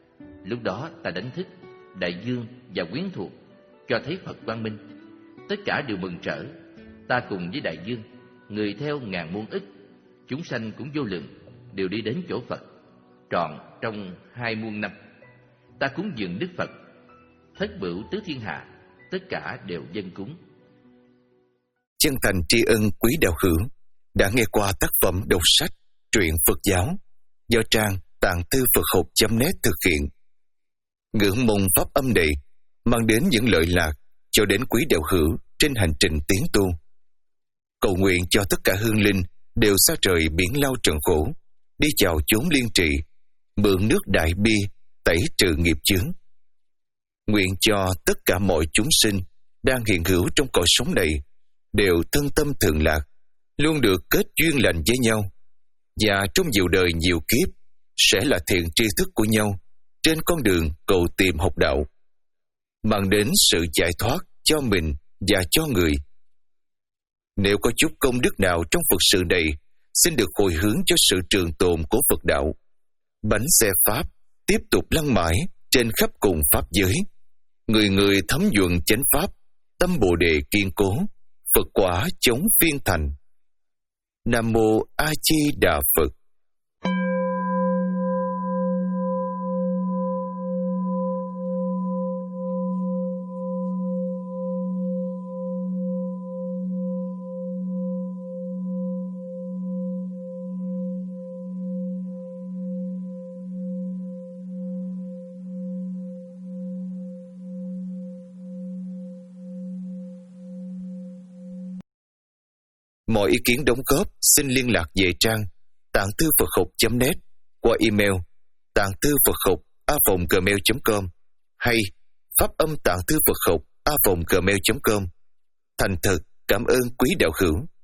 Lúc đó ta đánh thức đại dương và quyến thuộc, cho thấy Phật quang minh, tất cả đều mừng rỡ. Ta cùng với đại dương, người theo ngàn muôn ức, chúng sanh cũng vô lượng, đều đi đến chỗ Phật. Trọn trong hai muôn năm, ta cúng dường Đức Phật, thất bửu tứ thiên hạ, tất cả đều dâng cúng. Chân thành tri ân quý đạo hữu đã nghe qua tác phẩm đọc sách truyện Phật giáo do trang tạng thư Phật học chấm net thực hiện. Ngưỡng mong pháp âm này mang đến những lợi lạc cho đến quý đạo hữu trên hành trình tiến tu. Cầu nguyện cho tất cả hương linh đều xa trời biển lao trần khổ, đi chào chốn liên trị, mượn nước đại bi tẩy trừ nghiệp chướng. Nguyện cho tất cả mọi chúng sinh đang hiện hữu trong cõi sống này đều thân tâm thường lạc, luôn được kết duyên lành với nhau, và trong nhiều đời nhiều kiếp sẽ là thiện tri thức của nhau trên con đường cầu tìm học đạo, mang đến sự giải thoát cho mình và cho người. Nếu có chút công đức nào trong Phật sự này, xin được hồi hướng cho sự trường tồn của Phật đạo. Bánh xe Pháp tiếp tục lăn mãi trên khắp cùng Pháp giới. Người người thấm nhuận chánh Pháp, tâm Bồ Đề kiên cố, Phật quả chống phiên thành. Nam Mô A Di Đà Phật. Mọi ý kiến đóng góp xin liên lạc về trang tạng thư Phật học chấm net qua email tạng thư Phật học a còng gmail chấm com hay pháp âm tạng thư Phật học a còng gmail chấm com. Thành thật cảm ơn quý đạo hữu.